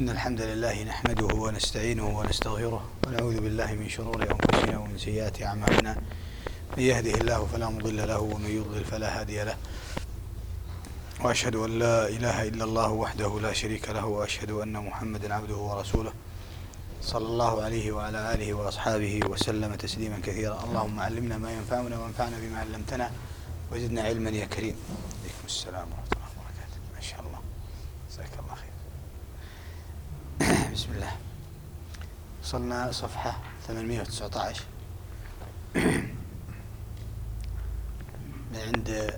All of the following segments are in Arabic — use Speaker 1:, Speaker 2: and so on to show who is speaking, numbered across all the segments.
Speaker 1: إن الحمد لله نحمده ونستعينه ونستغفره ونعوذ بالله من شرور أنفسنا ومن سيئات أعمالنا. من يهده الله فلا مضل له ومن يضلل فلا هادي له، وأشهد أن لا إله إلا الله وحده لا شريك له، وأشهد أن محمدا عبده ورسوله صلى الله عليه وعلى آله وأصحابه وسلم تسليما كثيرا. اللهم علمنا ما ينفعنا وانفعنا بما علمتنا وزدنا علما يا كريم. عليكم السلام ورحمة الله وبركاته. ما شاء الله، جزاك الله خير. بسم الله. وصلنا صفحة 819 من عند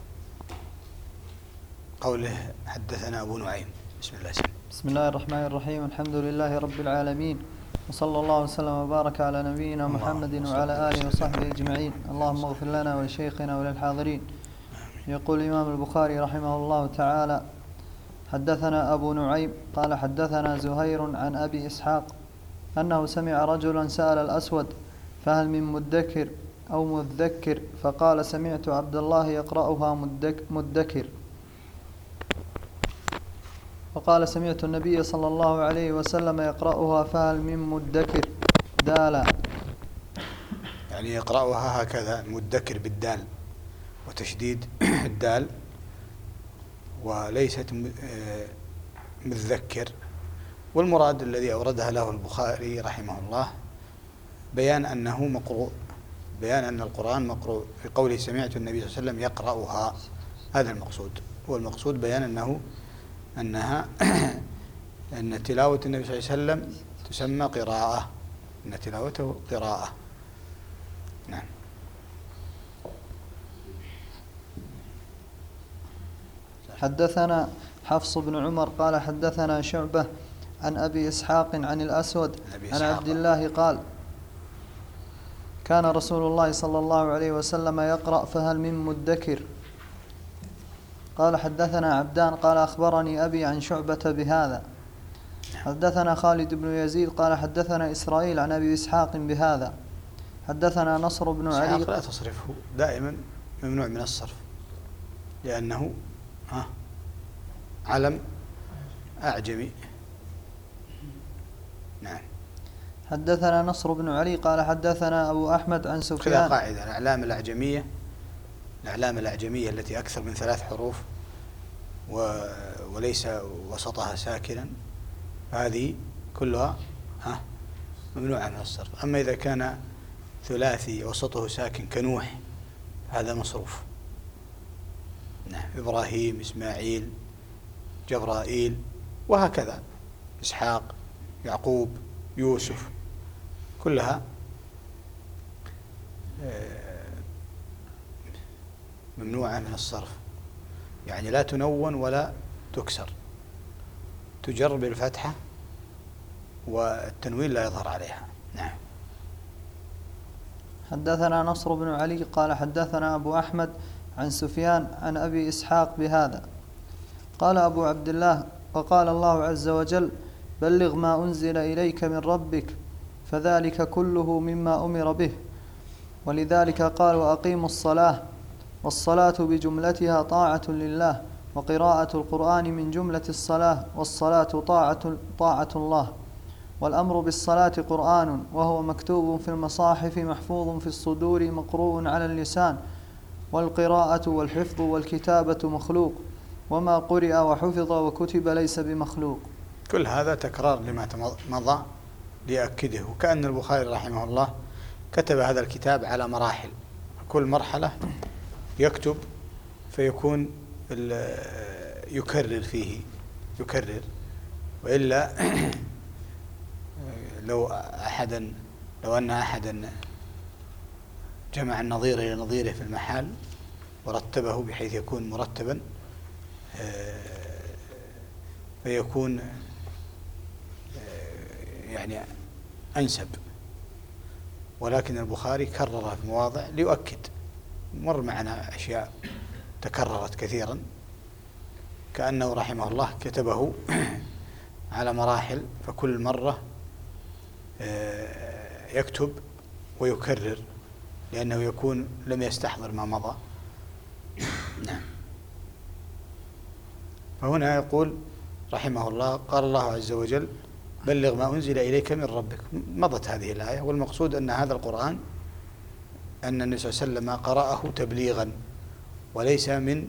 Speaker 1: قوله حدثنا أبو نعيم. بسم الله.
Speaker 2: بسم الله الرحمن الرحيم. الحمد لله رب العالمين، وصلى الله وسلم وبارك على نبينا محمد وعلى آله وصحبه أجمعين. اللهم اغفر لنا ولشيخنا وللحاضرين. يقول الإمام البخاري رحمه الله تعالى: حدثنا أبو نعيم قال حدثنا زهير عن أبي إسحاق أنه سمع رجلا سأل الأسود: فهل من مدكر أو مذكر؟ فقال: سمعت عبد الله يقرأها مدكر. وقال: سمعت النبي صلى الله عليه وسلم يقرأها فهل من مدكر دالا،
Speaker 1: يعني يقرأها هكذا مدكر بالدال وتشديد الدال، وليست مذكر. والمراد الذي أوردها له البخاري رحمه الله بيان أنه مقروء، بيان أن القرآن مقروء. في قوله سمعت النبي صلى الله عليه وسلم يقرأها، هذا المقصود. والمقصود بيان أن تلاوة النبي صلى الله عليه وسلم تسمى قراءة، أن تلاوته قراءة. نعم.
Speaker 2: حدثنا حفص بن عمر قال حدثنا شعبة عن أبي إسحاق عن الأسود عن عبد الله قال: كان رسول الله صلى الله عليه وسلم يقرأ فهل من مدكر. قال حدثنا عبدان قال أخبرني أبي عن شعبة بهذا. حدثنا خالد بن يزيد قال حدثنا إسرائيل عن أبي إسحاق بهذا. حدثنا نصر بن علي.
Speaker 1: لا تصرفه، دائما ممنوع من الصرف لأنه علم أعجمي. نعم.
Speaker 2: حدثنا نصر بن علي قال حدثنا أبو أحمد عن سفيان.
Speaker 1: كذا قاعدة: الأعلام الأعجمية التي أكثر من 3 حروف وليس وسطها ساكنا، هذه كلها ممنوعة من الصرف. أما إذا كان ثلاثي وسطه ساكن كنوح هذا مصروف. نعم. إبراهيم، إسماعيل، جبرائيل، وهكذا إسحاق، يعقوب، يوسف، كلها ممنوعة من الصرف، يعني لا تنون ولا تكسر، تجر بالفتحة والتنوين لا يظهر عليها. نعم.
Speaker 2: حدثنا نصر بن علي قال حدثنا أبو أحمد عن سفيان عن أبي إسحاق بهذا. قال أبو عبد الله: وقال الله عز وجل: بلغ ما أنزل إليك من ربك، فذلك كله مما أمر به. ولذلك قال: وأقيموا الصلاة. والصلاة بجملتها طاعة لله، وقراءة القرآن من جملة الصلاة، والصلاة طاعة الله. والأمر بالصلاة قرآن، وهو مكتوب في المصاحف محفوظ في الصدور مقروء على اللسان. والقراءة والحفظ والكتابة مخلوق، وما قرئ وحفظ وكتب ليس بمخلوق.
Speaker 1: كل هذا تكرار لما مضى ليأكده، وكأن البخاري رحمه الله كتب هذا الكتاب على مراحل، كل مرحلة يكتب فيكون يكرر، وإلا لو أن أحدا جمع النظير إلى نظيره في المحال ورتبه بحيث يكون مرتبا فيكون يعني أنسب. ولكن البخاري كررها في مواضع ليؤكد. مر معنا أشياء تكررت كثيرا، كأنه رحمه الله كتبه على مراحل، فكل مرة يكتب ويكرر لأنه يكون لم يستحضر ما مضى. نعم. فهنا يقول رحمه الله قال الله عز وجل بلغ ما أنزل إليك من ربك، مضت هذه الآية، والمقصود أن هذا القرآن أن النبي صلى الله عليه وسلم قرأه تبليغا وليس من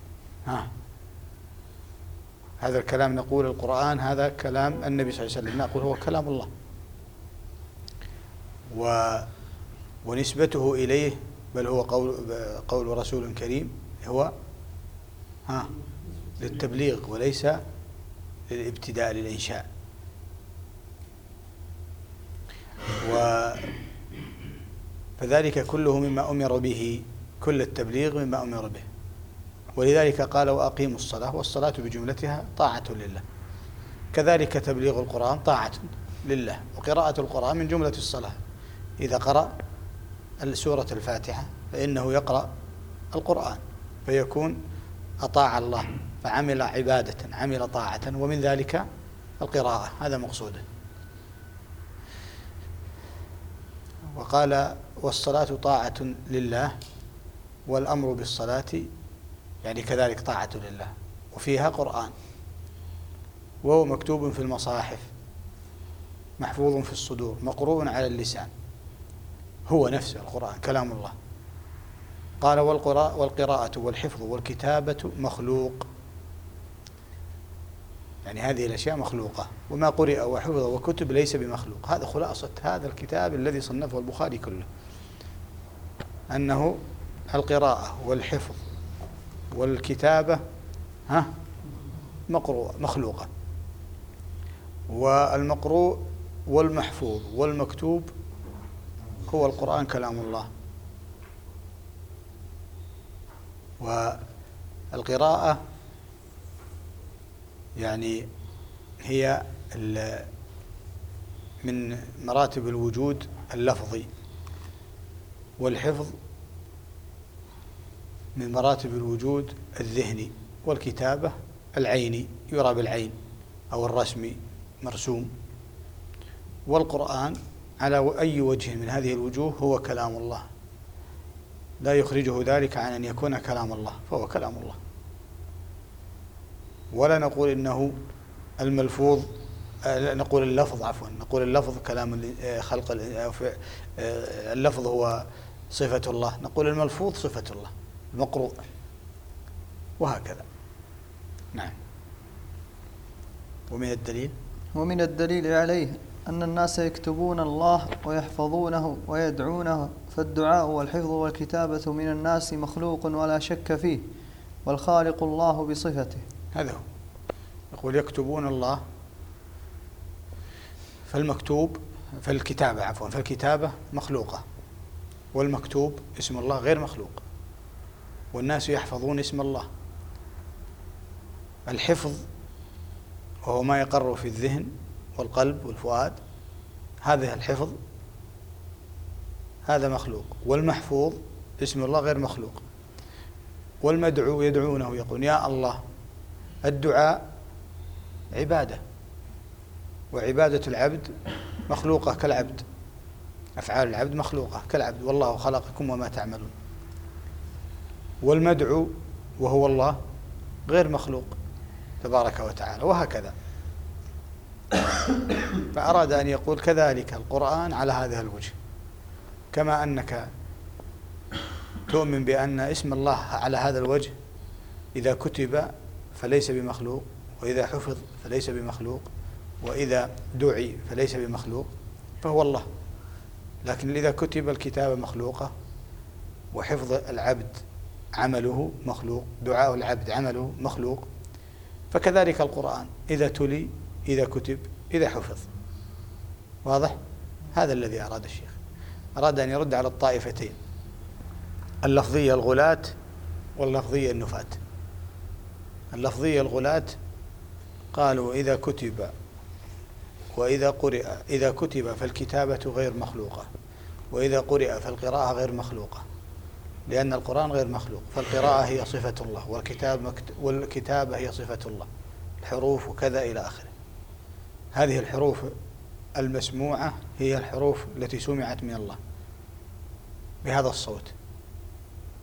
Speaker 1: هذا الكلام. نقول القرآن هذا كلام النبي صلى الله عليه وسلم، نقول هو كلام الله، ونسبته إليه بل هو قول رسول كريم هو للتبليغ وليس للابتداء للإنشاء. فذلك كله مما أمر به، كل التبليغ مما أمر به، ولذلك قال وأقيموا الصلاة، والصلاة بجملتها طاعة لله، كذلك تبليغ القرآن طاعة لله، وقراءة القرآن من جملة الصلاة. إذا قرأ سورة الفاتحة فإنه يقرأ القرآن فيكون أطاع الله، فعمل عبادة، عمل طاعة، ومن ذلك القراءة، هذا مقصوده. وقال والصلاة طاعة لله، والأمر بالصلاة يعني كذلك طاعة لله، وفيها قرآن، وهو مكتوب في المصاحف، محفوظ في الصدور، مقروء على اللسان، هو نفسه القرآن كلام الله. قال والقراءة والحفظ والكتابة مخلوق، يعني هذه الأشياء مخلوقة، وما قرئ وحفظ وكتب ليس بمخلوق. هذا خلاصة هذا الكتاب الذي صنفه البخاري كله، أنه القراءة والحفظ والكتابة مخلوقة، والمقروء والمحفوظ والمكتوب هو القرآن كلام الله. والقراءة يعني هي من مراتب الوجود اللفظي، والحفظ من مراتب الوجود الذهني، والكتابة العيني يرى بالعين أو الرسمي مرسوم. والقرآن على أي وجه من هذه الوجوه هو كلام الله، لا يخرجه ذلك عن أن يكون كلام الله، فهو كلام الله. ولا نقول إنه الملفوظ، نقول اللفظ، عفوا، نقول اللفظ كلام خلق، اللفظ هو صفة الله، نقول الملفوظ صفة الله المقروء، وهكذا. نعم. ومن الدليل
Speaker 2: عليه أن الناس يكتبون الله ويحفظونه ويدعونه، فالدعاء والحفظ والكتابة من الناس مخلوق ولا شك فيه، والخالق الله بصفته.
Speaker 1: هذا هو، يقول يكتبون الله، فالكتابة مخلوقة، والمكتوب اسم الله غير مخلوق، والناس يحفظون اسم الله. الحفظ وهو ما يقر في الذهن والقلب والفؤاد، هذا الحفظ هذا مخلوق، والمحفوظ اسم الله غير مخلوق. والمدعو يدعونه، يقول يا الله. الدعاء عبادة، وعبادة العبد مخلوقة كالعبد، أفعال العبد مخلوقة كالعبد، والله خلقكم وما تعملون. والمدعو وهو الله غير مخلوق تبارك وتعالى، وهكذا. فأراد أن يقول كذلك القرآن على هذا الوجه، كما أنك تؤمن بأن اسم الله على هذا الوجه إذا كتب فليس بمخلوق، وإذا حفظ فليس بمخلوق، وإذا دعي فليس بمخلوق، فهو الله. لكن إذا كتب الكتابة مخلوقة، وحفظ العبد عمله مخلوق، دعاء العبد عمله مخلوق، فكذلك القرآن إذا تلي، إذا كتب، إذا حفظ. واضح؟ هذا الذي أراد الشيخ، أراد أن يرد على الطائفتين، اللفظية الغلاة واللفظية النفاة. اللفظية الغلاة قالوا إذا كتب وإذا قرئ، إذا كتب فالكتابة غير مخلوقة، وإذا قرئ فالقراءة غير مخلوقة، لأن القرآن غير مخلوق، فالقراءة هي صفة الله، والكتابة هي صفة الله، الحروف وكذا إلى آخره. هذه الحروف المسموعة هي الحروف التي سمعت من الله بهذا الصوت.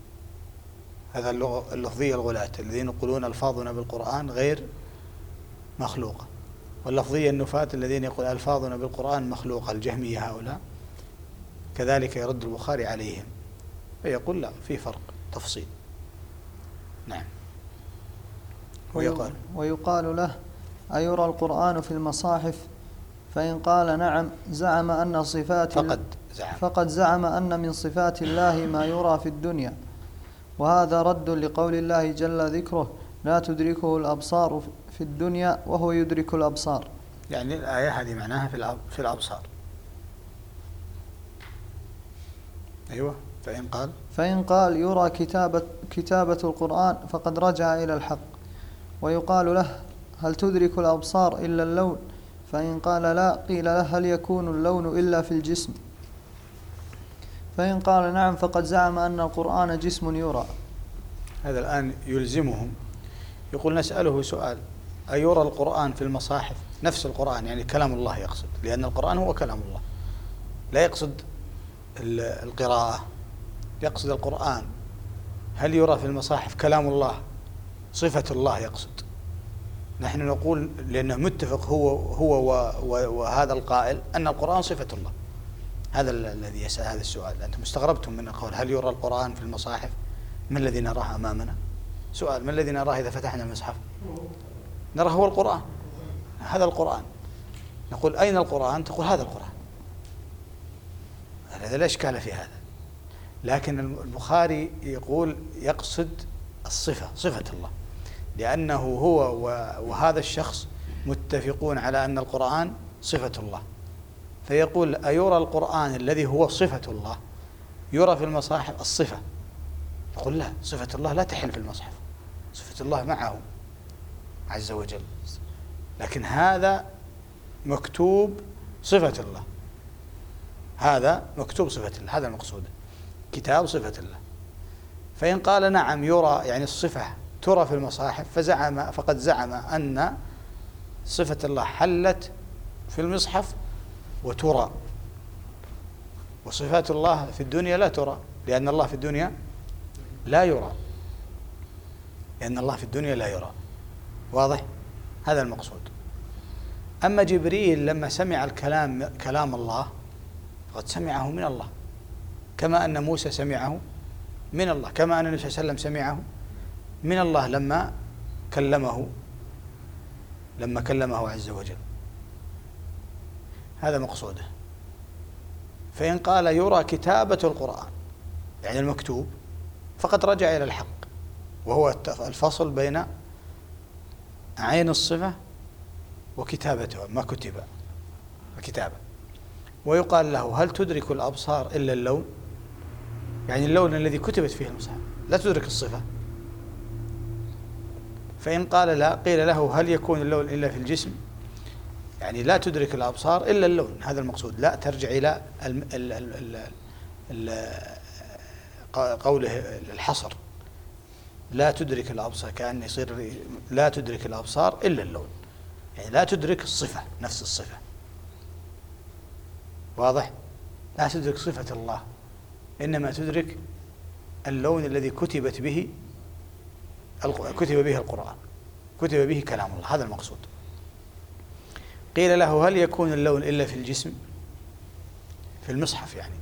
Speaker 1: هذا اللفظية الغلاة الذين يقولون ألفاظنا بالقرآن غير مخلوقة. واللفظية النفاة الذين يقول ألفاظنا بالقرآن مخلوقة، الجهمية هؤلاء، كذلك يرد البخاري عليهم فيقول لا، في فرق تفصيل. نعم.
Speaker 2: ويقال له: أيرى القرآن في المصاحف؟ فإن قال نعم زعم أن صفات فقد زعم أن من صفات الله ما يرى في الدنيا، وهذا رد لقول الله جل ذكره: لا تدركه الأبصار في الدنيا وهو يدرك الأبصار.
Speaker 1: يعني الآية هذه معناها في الأبصار. أيوة. فإن قال
Speaker 2: يرى كتابة القرآن فقد رجع إلى الحق. ويقال له: هل تدرك الأبصار إلا اللون؟ فإن قال لا، قيل له: هل يكون اللون إلا في الجسم؟ فإن قال نعم فقد زعم أن القرآن جسم يرى.
Speaker 1: هذا الآن يلزمهم، يقول نسأله سؤال: أيرى القرآن في المصاحف؟ نفس القرآن يعني كلام الله يقصد، لأن القرآن هو كلام الله، لا يقصد القراءة، يقصد القرآن. هل يرى في المصاحف كلام الله صفة الله يقصد؟ نحن نقول لأنه متفق هو وهذا القائل أن القرآن صفة الله. هذا الذي يسأل هذا السؤال. أنتم استغربتم من القول هل يرى القرآن في المصاحف؟ ما الذي نراه أمامنا؟ سؤال: ما الذي نراه إذا فتحنا المصحف؟ نراه هو القرآن، هذا القرآن. نقول أين القرآن؟ تقول هذا القرآن. هذا لا إشكال في هذا، لكن البخاري يقول يقصد الصفة، صفة الله، لأنه هو وهذا الشخص متفقون على أن القرآن صفة الله، فيقول: أيرى القرآن الذي هو صفة الله يرى في المصاحف الصفة؟ يقول لا، صفة الله لا تحل في المصحف، صفة الله معه عز وجل، لكن هذا مكتوب صفة الله، هذا مكتوب صفة الله، هذا المقصود، كتاب صفة الله. فإن قال نعم يرى يعني الصفة ترى في المصاحف، فقد زعم أن صفة الله حلت في المصحف وترى، وصفات الله في الدنيا لا ترى، لأن الله في الدنيا لا يرى، لأن الله في الدنيا لا يرى. واضح؟ هذا المقصود. أما جبريل لما سمع كلام الله فقد سمعه من الله، كما أن موسى سمعه من الله، كما أن النبي صلى الله عليه وسلم سمعه من الله لما كلمه عز وجل. هذا مقصوده. فإن قال يرى كتابة القرآن يعني المكتوب، فقد رجع إلى الحق، وهو الفصل بين عين الصفة وكتابته، ما كتب الكتابة. ويقال له: هل تدرك الأبصار إلا اللون؟ يعني اللون الذي كتبت فيه المصحف، لا تدرك الصفة. فإن قال لا، قيل له: هل يكون اللون إلا في الجسم؟ يعني لا تدرك الأبصار إلا اللون، هذا المقصود. لا ترجع إلى قوله الحصر، لا تدرك الأبصار، كأن يصير لا تدرك الأبصار إلا اللون، يعني لا تدرك الصفة، نفس الصفة. واضح؟ لا تدرك صفة الله، إنما تدرك اللون الذي كتب به القرآن، كتب به كلام الله، هذا المقصود. قيل له: هل يكون اللون إلا في الجسم؟ في المصحف يعني.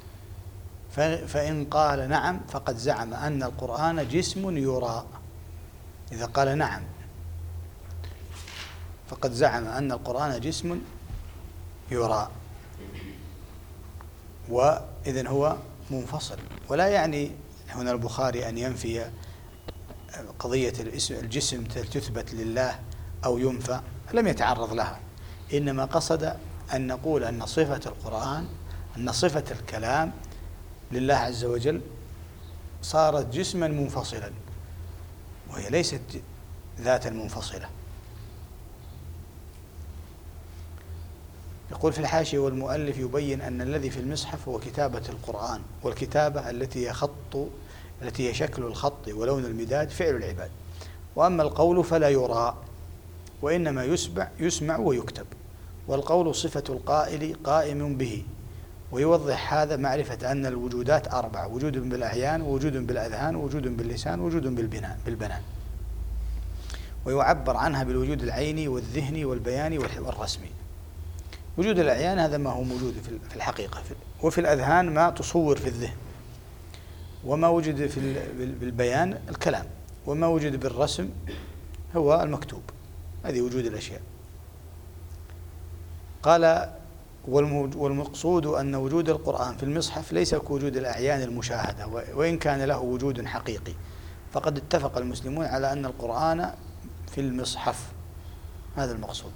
Speaker 1: فإن قال نعم فقد زعم أن القرآن جسم يرى. إذا قال نعم فقد زعم أن القرآن جسم يرى، وإذن هو منفصل. ولا يعني هنا البخاري أن ينفي قضية الجسم تثبت لله أو ينفى، لم يتعرض لها، إنما قصد أن نقول أن صفة القرآن، أن صفة الكلام لله عز وجل صارت جسما منفصلا، وهي ليست ذاتا منفصلة. يقول في الحاشية: والمؤلف يبين أن الذي في المصحف هو كتابة القرآن، والكتابة التي هي شكل الخط ولون المداد فعل العباد، وأما القول فلا يرى، وإنما يسمع ويكتب، والقول صفة القائل قائم به. ويوضح هذا معرفة أن الوجودات 4: وجود بالأعيان، ووجود بالأذهان، ووجود باللسان، ووجود بالبنان. ويعبر عنها بالوجود العيني والذهني والبياني والرسمي. وجود الأعيان هذا ما هو موجود في الحقيقة، وفي الأذهان ما تصور في الذهن، وما وجد بالبيان الكلام، وما وجد بالرسم هو المكتوب. هذه وجود الأشياء. قال: والمقصود أن وجود القرآن في المصحف ليس كوجود الأعيان المشاهدة، وإن كان له وجود حقيقي، فقد اتفق المسلمون على أن القرآن في المصحف. هذا المقصود.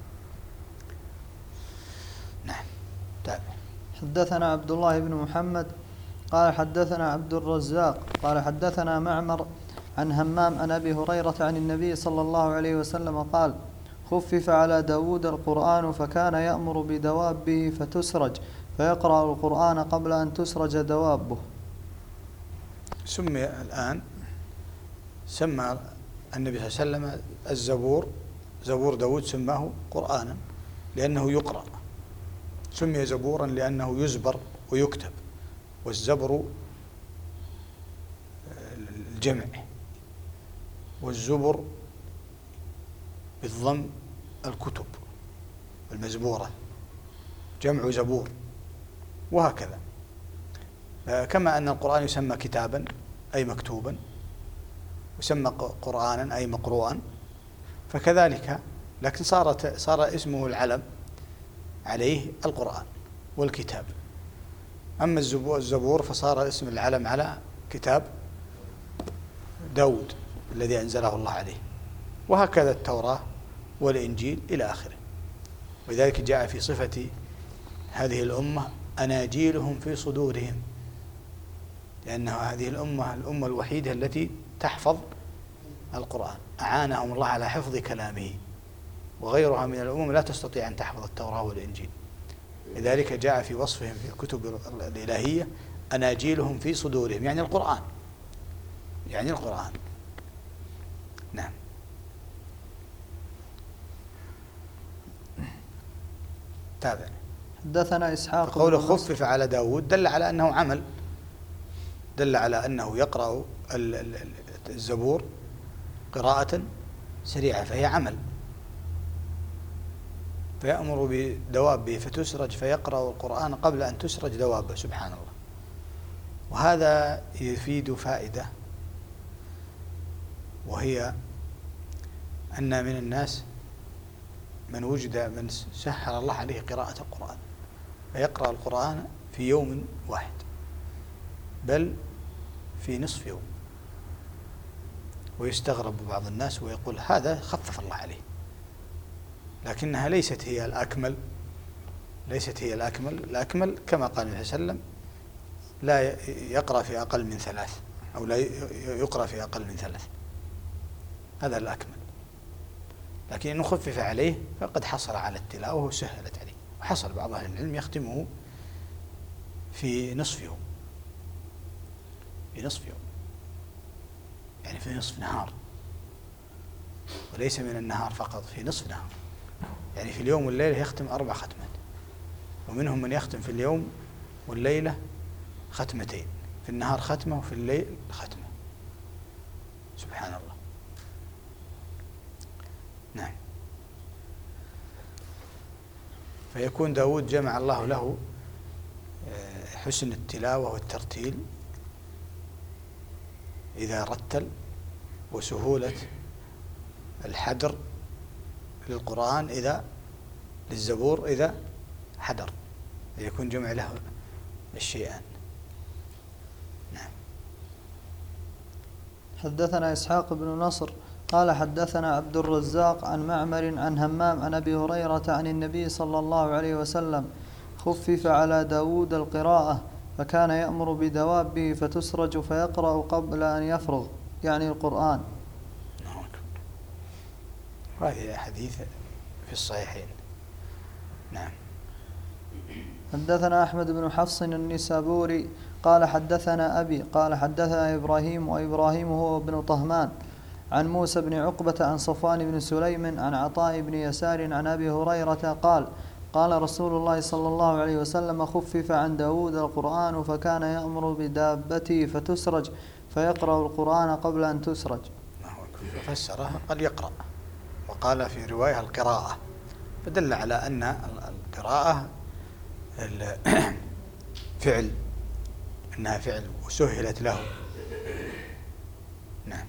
Speaker 1: نعم. تابع.
Speaker 2: حدثنا عبد الله بن محمد قال حدثنا عبد الرزاق قال حدثنا معمر عن همام عن أبي هريرة عن النبي صلى الله عليه وسلم قال: خفف على داود القرآن فكان يأمر بدوابه فتسرج فيقرأ القرآن قبل أن تسرج دوابه.
Speaker 1: سمي الآن، سمى النبي صلى الله عليه وسلم الزبور، زبور داود سماه قرآنا لأنه يقرأ. سمي زبورا لأنه يزبر ويكتب، والزبر الجمع، والزبر بالضم الكتب المزبورة، جمع زبور، وهكذا. كما أن القرآن يسمى كتابا أي مكتوبا، يسمى قرآنا أي مقروءا، فكذلك لكن صار اسمه العلم عليه القرآن والكتاب. أما الزبور فصار اسم العلم على كتاب داود الذي أنزله الله عليه، وهكذا التوراة والإنجيل إلى آخره. ولذلك جاء في صفة هذه الأمة: أناجيلهم في صدورهم، لأن هذه الأمة الوحيدة التي تحفظ القرآن، أعانهم الله على حفظ كلامه، وغيرها من الأمم لا تستطيع أن تحفظ التوراة والإنجيل. لذلك جاء في وصفهم في الكتب الإلهية: أناجيلهم في صدورهم، يعني القرآن، يعني القرآن. نعم. تابع.
Speaker 2: حدثنا إسحاق.
Speaker 1: قوله خفف على داود دل على أنه عمل، دل على أنه يقرأ الزبور قراءة سريعة، فهي عمل. فيأمر بدوابه فتسرج فيقرأ القرآن قبل أن تسرج دوابه. سبحان الله. وهذا يفيد فائدة، وهي أن من الناس من سهل الله عليه قراءة القرآن، فيقرأ القرآن في يوم واحد، بل في نصف يوم، ويستغرب بعض الناس ويقول: هذا خفف الله عليه. لكنها ليست هي الأكمل، ليست هي الأكمل. الأكمل كما قال النبي صلى الله عليه وسلم: لا يقرأ في أقل من 3، أو لا يقرأ في أقل من 3، هذا الأكمل. لكن إنه خفف عليه فقد حصل على التلاوة وسهلت عليه. وحصل بعض أهل العلم يختمه في نصف يوم، في نصف يوم، يعني في نصف نهار، وليس من النهار فقط، في نصف نهار، يعني في اليوم والليلة يختم 4 ختمات. ومنهم من يختم في اليوم والليلة 2 ختمة، في النهار ختمة وفي الليل ختمة. سبحان الله. نعم. فيكون داود جمع الله له حسن التلاوة والترتيل إذا رتل، وسهولة الحدر للقرآن للزبور إذا حدر، يكون جمع له الشيئان. نعم.
Speaker 2: حدثنا إسحاق بن نصر قال حدثنا عبد الرزاق عن معمر عن همام عن أبي هريرة عن النبي صلى الله عليه وسلم: خفف على داود القراءة فكان يأمر بدوابه فتسرج فيقرأ قبل أن يفرغ، يعني القرآن.
Speaker 1: وهذه حديث في الصحيحين. نعم.
Speaker 2: حدثنا أحمد بن حفص النسابوري قال حدثنا أبي قال حدثنا إبراهيم، وإبراهيم هو ابن طهمان، عن موسى بن عقبة عن صفوان بن سليم عن عطاء بن يسار عن أبي هريرة قال: قال رسول الله صلى الله عليه وسلم: خفف عن داود القرآن فكان يأمر بدابته فتسرج فيقرأ القرآن قبل أن تسرج.
Speaker 1: فسرها قال يقرأ، وقال في رواية القراءة، فدل على أن القراءة فعل، أنها فعل وسهلت له. نعم.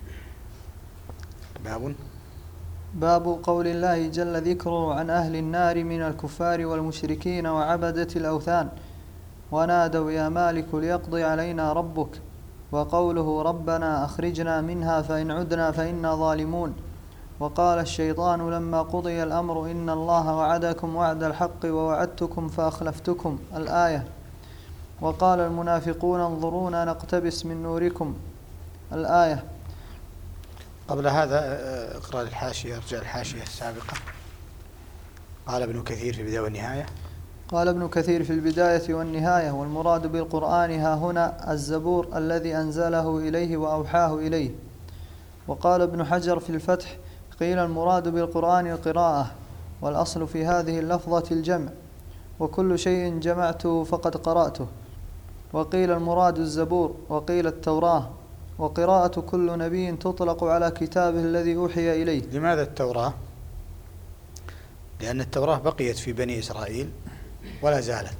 Speaker 2: باب قول الله جل ذكره عن أهل النار من الكفار والمشركين وعبدة الأوثان ونادوا يا مالك ليقضي علينا ربك، وقوله ربنا أخرجنا منها فإن عدنا فإنا ظالمون. وقال الشيطان لما قضي الأمر إن الله وعدكم وعد الحق ووعدتكم فأخلفتكم، الآية. وقال المنافقون انظرونا نقتبس من نوركم، الآية.
Speaker 1: قبل هذا اقرأ الحاشية، ارجع الحاشية السابقة. قال ابن كثير في البداية والنهاية.
Speaker 2: قال ابن كثير في البداية والنهاية: والمراد بالقرآن ها هنا الزبور الذي أنزله إليه وأوحاه إليه. وقال ابن حجر في الفتح: قيل المراد بالقرآن القراءة، والأصل في هذه اللفظة الجمع، وكل شيء جمعته فقد قرأته. وقيل المراد الزبور، وقيل التوراة. وقراءة كل نبي تطلق على كتابه الذي أوحي إليه.
Speaker 1: لماذا التوراة؟ لأن التوراة بقيت في بني إسرائيل ولا زالت،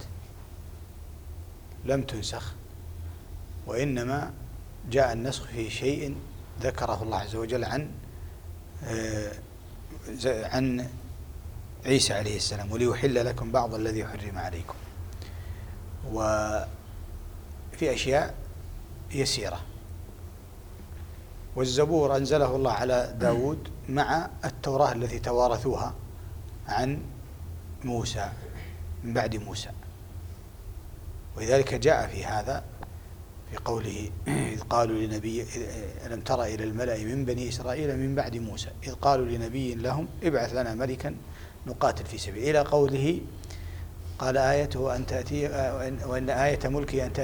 Speaker 1: لم تنسخ، وإنما جاء النسخ في شيء ذكره الله عز وجل عن عيسى عليه السلام: وليحل لكم بعض الذي حرم عليكم. وفي أشياء يسيرة. والزبور أنزله الله على داود مع التوراة التي توارثوها عن موسى من بعد موسى، ولذلك جاء في هذا في قوله: إذ قالوا لنبي ألم تر إلى الملأ من بني إسرائيل من بعد موسى إذ قالوا لنبي لهم ابعث لنا ملكا نقاتل في سبيله، إلى قوله: قال آيته أن تأتي وإن آية ملكي أن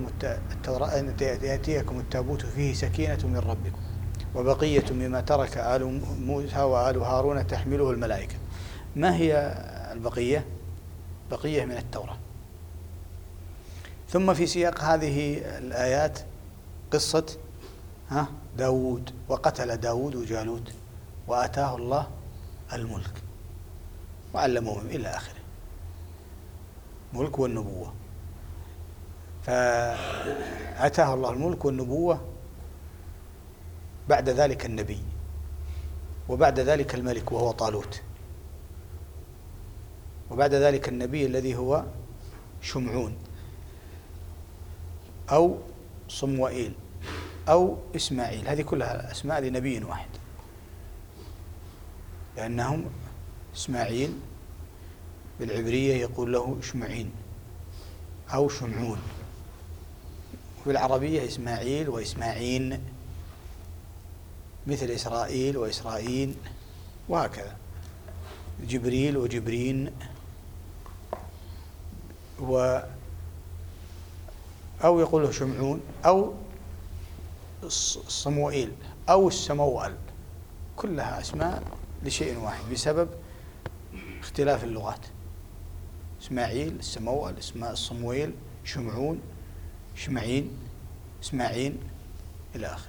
Speaker 1: تأتيكم التابوت فيه سكينة من ربكم وبقية مما ترك آل موسى وآل هارون تحمله الملائكة. ما هي البقية؟ بقية من التوراة. ثم في سياق هذه الآيات قصة داود: وقتل داود جالوت وآتاه الله الملك وعلمه إلى آخره، ملك والنبوة. فآتاه الله الملك والنبوة، بعد ذلك النبي، وبعد ذلك الملك وهو طالوت، وبعد ذلك النبي الذي هو شمعون أو صموئيل أو إسماعيل. هذه كلها أسماء لنبي واحد، لأنهم إسماعيل بالعبرية يقول له شمعين أو شمعون، وفي العربية إسماعيل وإسماعين، مثل إسرائيل وإسرائيل، وهكذا. جبريل وجبرين، أو يقول له شمعون أو صموئيل أو السموأل، كلها أسماء لشيء واحد بسبب اختلاف اللغات. إسماعيل، السموأل، الصموئيل، شمعون، شمعين، إسماعيل، إلى آخره.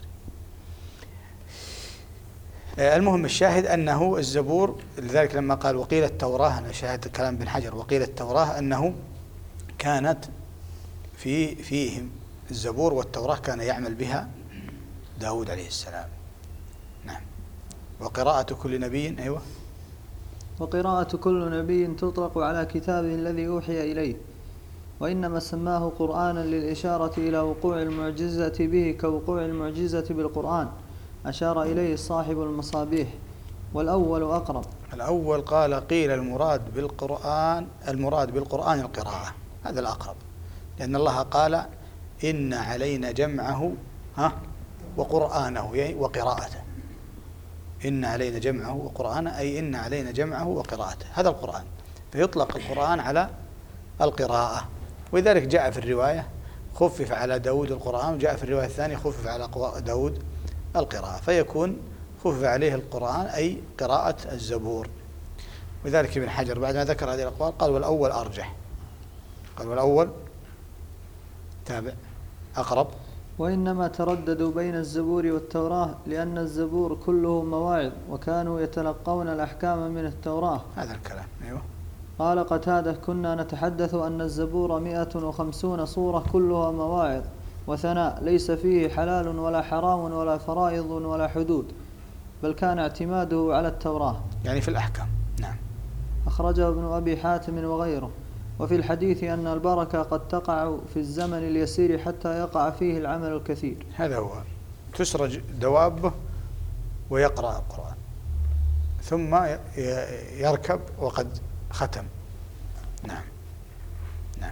Speaker 1: المهم الشاهد أنه الزبور، لذلك لما قال وقيل التوراة، أنا شاهد كلام ابن حجر وقيل التوراة، أنه كانت فيهم الزبور والتوراة كان يعمل بها داود عليه السلام. نعم. وقراءة كل نبي، أيوة.
Speaker 2: وقراءة كل نبي تطلق على كتابه الذي أوحي إليه، وإنما سماه قرآنا للإشارة إلى وقوع المعجزة به كوقوع المعجزة بالقرآن، أشار إليه صاحب المصابيح. والأول أقرب.
Speaker 1: الأول قال قيل المراد بالقرآن القراءة، هذا الأقرب، لأن الله قال إن علينا جمعه وقرآنه وقراءته. إن علينا جمعه وقرآنه، أي إن علينا جمعه وقراءته، هذا القرآن، فيطلق القرآن على القراءة. ولذلك جاء في الرواية خفف على داود القرآن، وجاء في الرواية الثانية خفف على داود القراءة، فيكون خفف عليه القرآن أي قراءة الزبور. ولذلك ابن حجر بعد ما ذكر هذه الأقوال قال والأول أرجح، قال والأول تابع أقرب
Speaker 2: وإنما ترددوا بين الزبور والتوراة لأن الزبور كله مواعظ وكانوا يتلقون الأحكام من التوراة.
Speaker 1: هذا الكلام. أيوه.
Speaker 2: قال قتادة: كنا نتحدث أن الزبور 150 صورة كلها مواعظ وثناء ليس فيه حلال ولا حرام ولا فرائض ولا حدود، بل كان اعتماده على التوراة،
Speaker 1: يعني في الأحكام. نعم.
Speaker 2: أخرجه ابن أبي حاتم وغيره. وفي الحديث أن البركة قد تقع في الزمن اليسير حتى يقع فيه العمل الكثير.
Speaker 1: هذا هو، تسرج دوابه ويقرأ القرآن ثم يركب وقد ختم. نعم. نعم.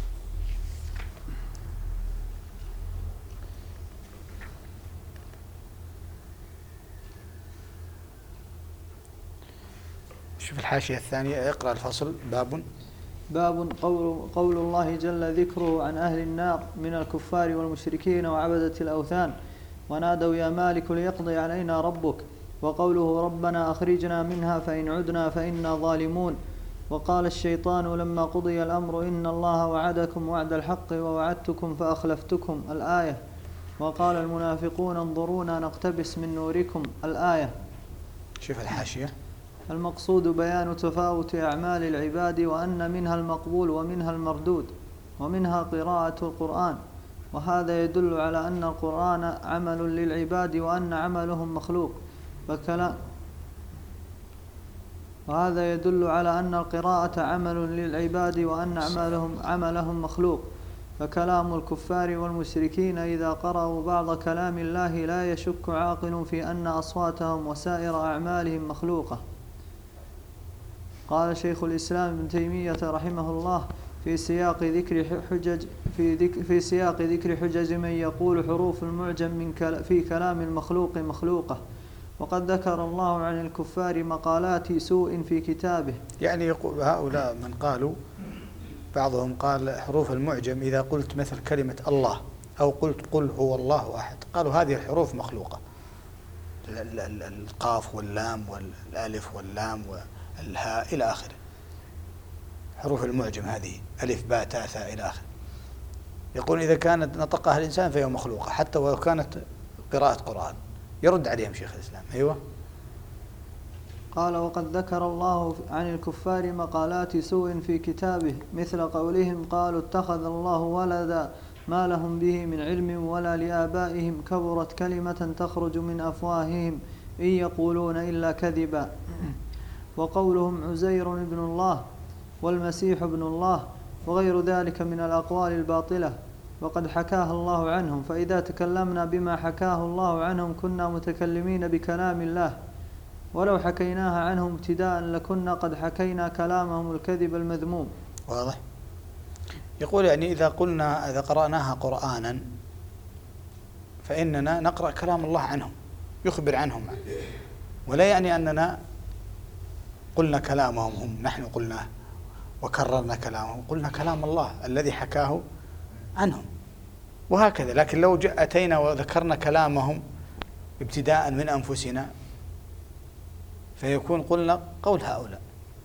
Speaker 1: شوف الحاشية الثانية، اقرأ الفصل.
Speaker 2: باب قول الله جل ذكره عن أهل النار من الكفار والمشركين وعبدة الأوثان: ونادوا يا مالك ليقضي علينا ربك. وقوله ربنا أخرجنا منها فإن عدنا فإنا ظالمون. وقال الشيطان لما قضي الأمر إن الله وعدكم وعد الحق ووعدتكم فأخلفتكم. الآية. وقال المنافقون انظرونا نقتبس من نوركم. الآية.
Speaker 1: شوف الحاشية.
Speaker 2: المقصود بيان تفاوت أعمال العباد وأن منها المقبول ومنها المردود ومنها قراءة القرآن، وهذا يدل على أن القرآن عمل للعباد وأن عملهم مخلوق، وهذا يدل على أن القراءة عمل للعباد وأن عملهم مخلوق. فكلام الكفار والمشركين إذا قرأوا بعض كلام الله لا يشك عاقل في أن أصواتهم وسائر أعمالهم مخلوقة. قال شيخ الإسلام ابن تيمية رحمه الله في سياق ذكر حجج من يقول حروف المعجم في كلام المخلوق مخلوقة. وقد ذكر الله عن الكفار مقالات سوء في كتابه.
Speaker 1: يعني يقول هؤلاء من قالوا، بعضهم قال حروف المعجم إذا قلت مثل كلمة الله أو قلت قل هو الله أحد، قالوا هذه الحروف مخلوقة، القاف واللام والألف واللام والهاء إلى آخره، حروف المعجم هذه ألف باء تاء ثاء إلى آخره. يقول إذا كانت نطقها الإنسان فهي مخلوقة حتى ولو كانت قراءة قرآن. يرد عليهم شيخ الإسلام. أيوة.
Speaker 2: قال وقد ذكر الله عن الكفار مقالات سوء في كتابه مثل قولهم قالوا اتخذ الله ولدا ما لهم به من علم ولا لآبائهم كبرت كلمة تخرج من أفواههم إن يقولون إلا كذبا. وقولهم عزير ابن الله والمسيح ابن الله وغير ذلك من الأقوال الباطلة وقد حكاها الله عنهم، فإذا تكلمنا بما حكاه الله عنهم كنا متكلمين بكلام الله، ولو حكيناها عنهم ابتداء لكنا قد حكينا كلامهم الكذب المذموم.
Speaker 1: واضح. يقول يعني إذا قرأناها قرآنا فإننا نقرأ كلام الله عنهم، يخبر عنهم، ولا يعني أننا قلنا كلامهم هم، نحن قلناه وكررنا كلامهم، قلنا كلام الله الذي حكاه عنهم، وهكذا. لكن لو أتينا وذكرنا كلامهم ابتداء من أنفسنا فيكون قلنا قول هؤلاء.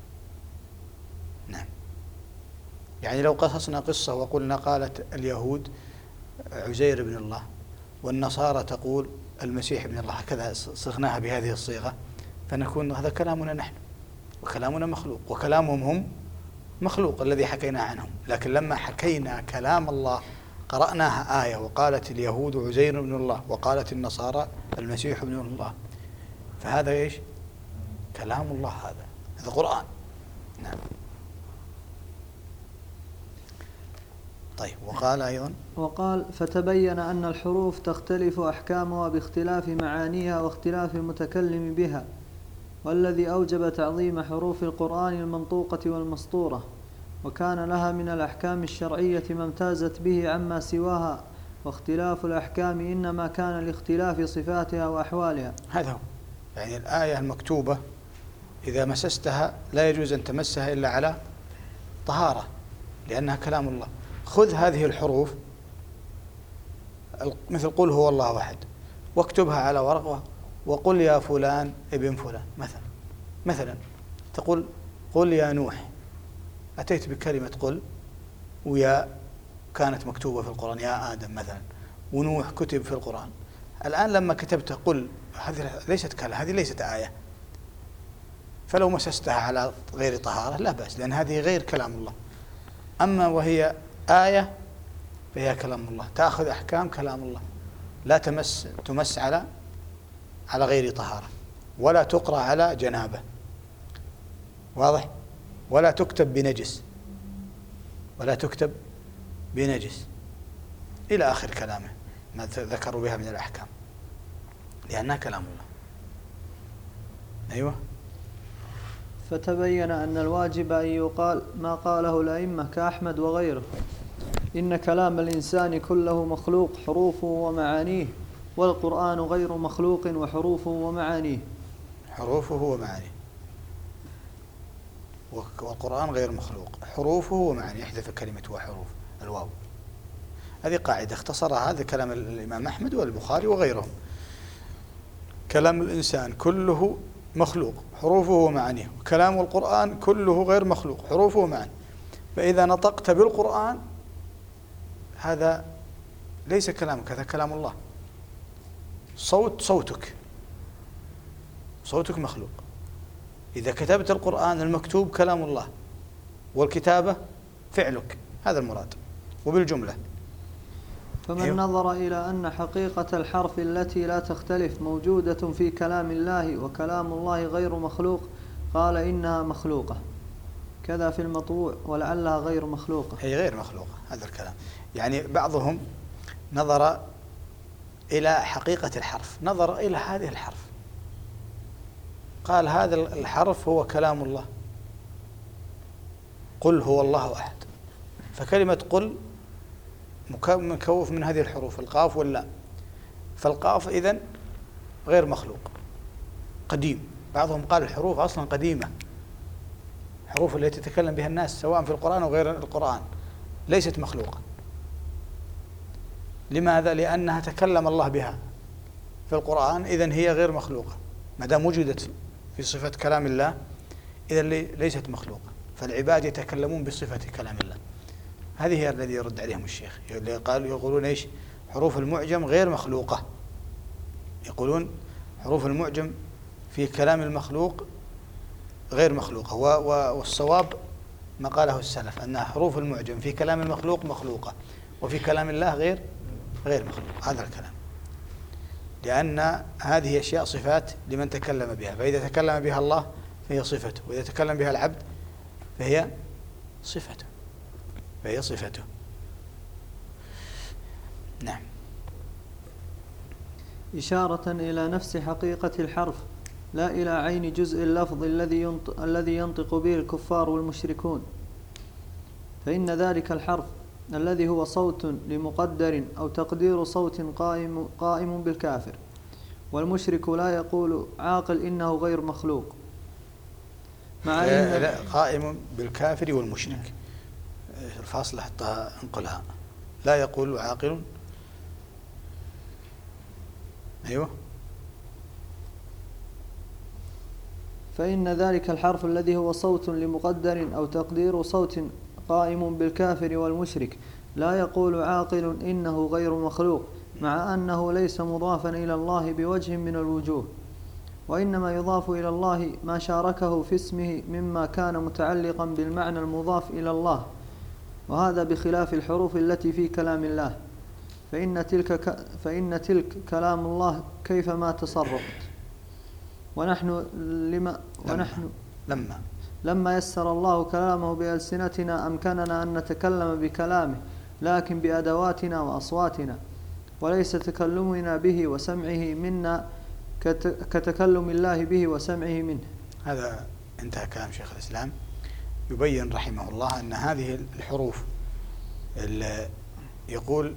Speaker 1: نعم. يعني لو قصصنا قصة وقلنا قالت اليهود عزير بن الله والنصارى تقول المسيح ابن الله، هكذا صغناها بهذه الصيغة، فنكون هذا كلامنا نحن وكلامنا مخلوق وكلامهم هم مخلوق الذي حكينا عنهم. لكن لما حكينا كلام الله قرأناها آية وقالت اليهود عزير بن الله وقالت النصارى المسيح ابن الله، فهذا إيش؟ كلام الله، هذا قرآن. نعم. طيب. وقال أيضا
Speaker 2: فتبين أن الحروف تختلف أحكامها باختلاف معانيها واختلاف المتكلم بها، والذي أوجب تعظيم حروف القرآن المنطوقة والمسطورة، وكان لها من الأحكام الشرعية ما امتازت به عما سواها، واختلاف الأحكام إنما كان لاختلاف صفاتها وأحوالها.
Speaker 1: هذا هو. يعني الآية المكتوبة إذا مسستها لا يجوز أن تمسها إلا على طهارة لأنها كلام الله. خذ هذه الحروف مثل قل هو الله أحد واكتبها على ورقة وقل يا فلان ابن فلان مثلا تقول قل يا نوح، أتيت بكلمة قل ويا كانت مكتوبة في القرآن، يا آدم مثلا، ونوح كتب في القرآن. الآن لما كتبت قل، هذه ليست كلام، هذه ليست آية، فلو مسستها على غير طهارة لا بأس، لأن هذه غير كلام الله. أما وهي آية فهي كلام الله، تأخذ أحكام كلام الله، لا تمس على غير طهارة، ولا تقرأ على جنابة، واضح؟ ولا تكتب بنجس إلى آخر كلامه ما ذكروا بها من الأحكام، لأنها كلام الله. أيوة.
Speaker 2: فتبين أن الواجب أن يقال ما قاله الأئمة كأحمد وغيره: إن كلام الإنسان كله مخلوق حروفه ومعانيه، والقرآن غير مخلوق وحروفه ومعانيه.
Speaker 1: والقرآن غير مخلوق، حروفه ومعانيه، احذف كلمة وحروف، الواو. هذه قاعدة اختصرها، هذا كلام الإمام أحمد والبخاري وغيرهم. كلام الإنسان كله مخلوق حروفه ومعانيه، وكلام القرآن كله غير مخلوق حروفه ومعانيه. فإذا نطقت بالقرآن هذا ليس كلامك، هذا كلام الله. صوتك مخلوق. إذا كتبت القرآن المكتوب كلام الله، والكتابة فعلك، هذا المراد وبالجملة.
Speaker 2: فمن نظر إلى أن حقيقة الحرف التي لا تختلف موجودة في كلام الله وكلام الله غير مخلوق قال إنها مخلوقة، كذا في المطبوع ولعلها غير مخلوقة.
Speaker 1: هي غير مخلوقة، هذا الكلام. يعني بعضهم نظر إلى حقيقة الحرف، نظر إلى هذه الحرف، قال هذا الحرف هو كلام الله، قل هو الله أحد. فكلمة قل مكوف من هذه الحروف، القاف واللام، فالقاف إذن غير مخلوق قديم. بعضهم قال الحروف أصلا قديمة، الحروف التي يتكلم بها الناس سواء في القرآن أو غير القرآن ليست مخلوقة. لماذا؟ لأنها تكلم الله بها في القرآن، إذن هي غير مخلوقة. ما دام وجدت في صفة كلام الله إذن ليست مخلوقة. فالعباد يتكلمون بصفة كلام الله. هذه هي الذي يرد عليهم الشيخ، اللي يقولون إيش؟ حروف المعجم غير مخلوقة. يقولون حروف المعجم في كلام المخلوق غير مخلوقة، والصواب ما قاله السلف أن حروف المعجم في كلام المخلوق مخلوقة، وفي كلام الله غير مخلوق. هذا الكلام، لأن هذه أشياء صفات لمن تكلم بها، فإذا تكلم بها الله فهي صفته، وإذا تكلم بها العبد فهي صفته. نعم.
Speaker 2: إشارة إلى نفس حقيقة الحرف، لا إلى عين جزء اللفظ الذي ينطق به الكفار والمشركون. فإن ذلك الحرف الذي هو صوت لمقدر أو تقدير صوت قائم بالكافر، والمشرك لا يقول عاقل إنه غير مخلوق، مع
Speaker 1: لا قائم بالكافر والمشرك، الفاصلة حتى انقلها، لا يقول عاقل. أيوة.
Speaker 2: فإن ذلك الحرف الذي هو صوت لمقدر أو تقدير صوت قائم بالكافر والمشرك لا يقول عاقل إنه غير مخلوق، مع أنه ليس مضافا إلى الله بوجه من الوجوه، وإنما يضاف إلى الله ما شاركه في اسمه مما كان متعلقا بالمعنى المضاف إلى الله، وهذا بخلاف الحروف التي في كلام الله، فإن تلك كلام الله كيفما تصرفت. لما يسر الله كلامه بألسنتنا أمكننا أن نتكلم بكلامه، لكن بأدواتنا وأصواتنا، وليس تكلمنا به وسمعه منا كتكلم الله به وسمعه منه.
Speaker 1: هذا انتهى كلام شيخ الإسلام، يبين رحمه الله أن هذه الحروف يقول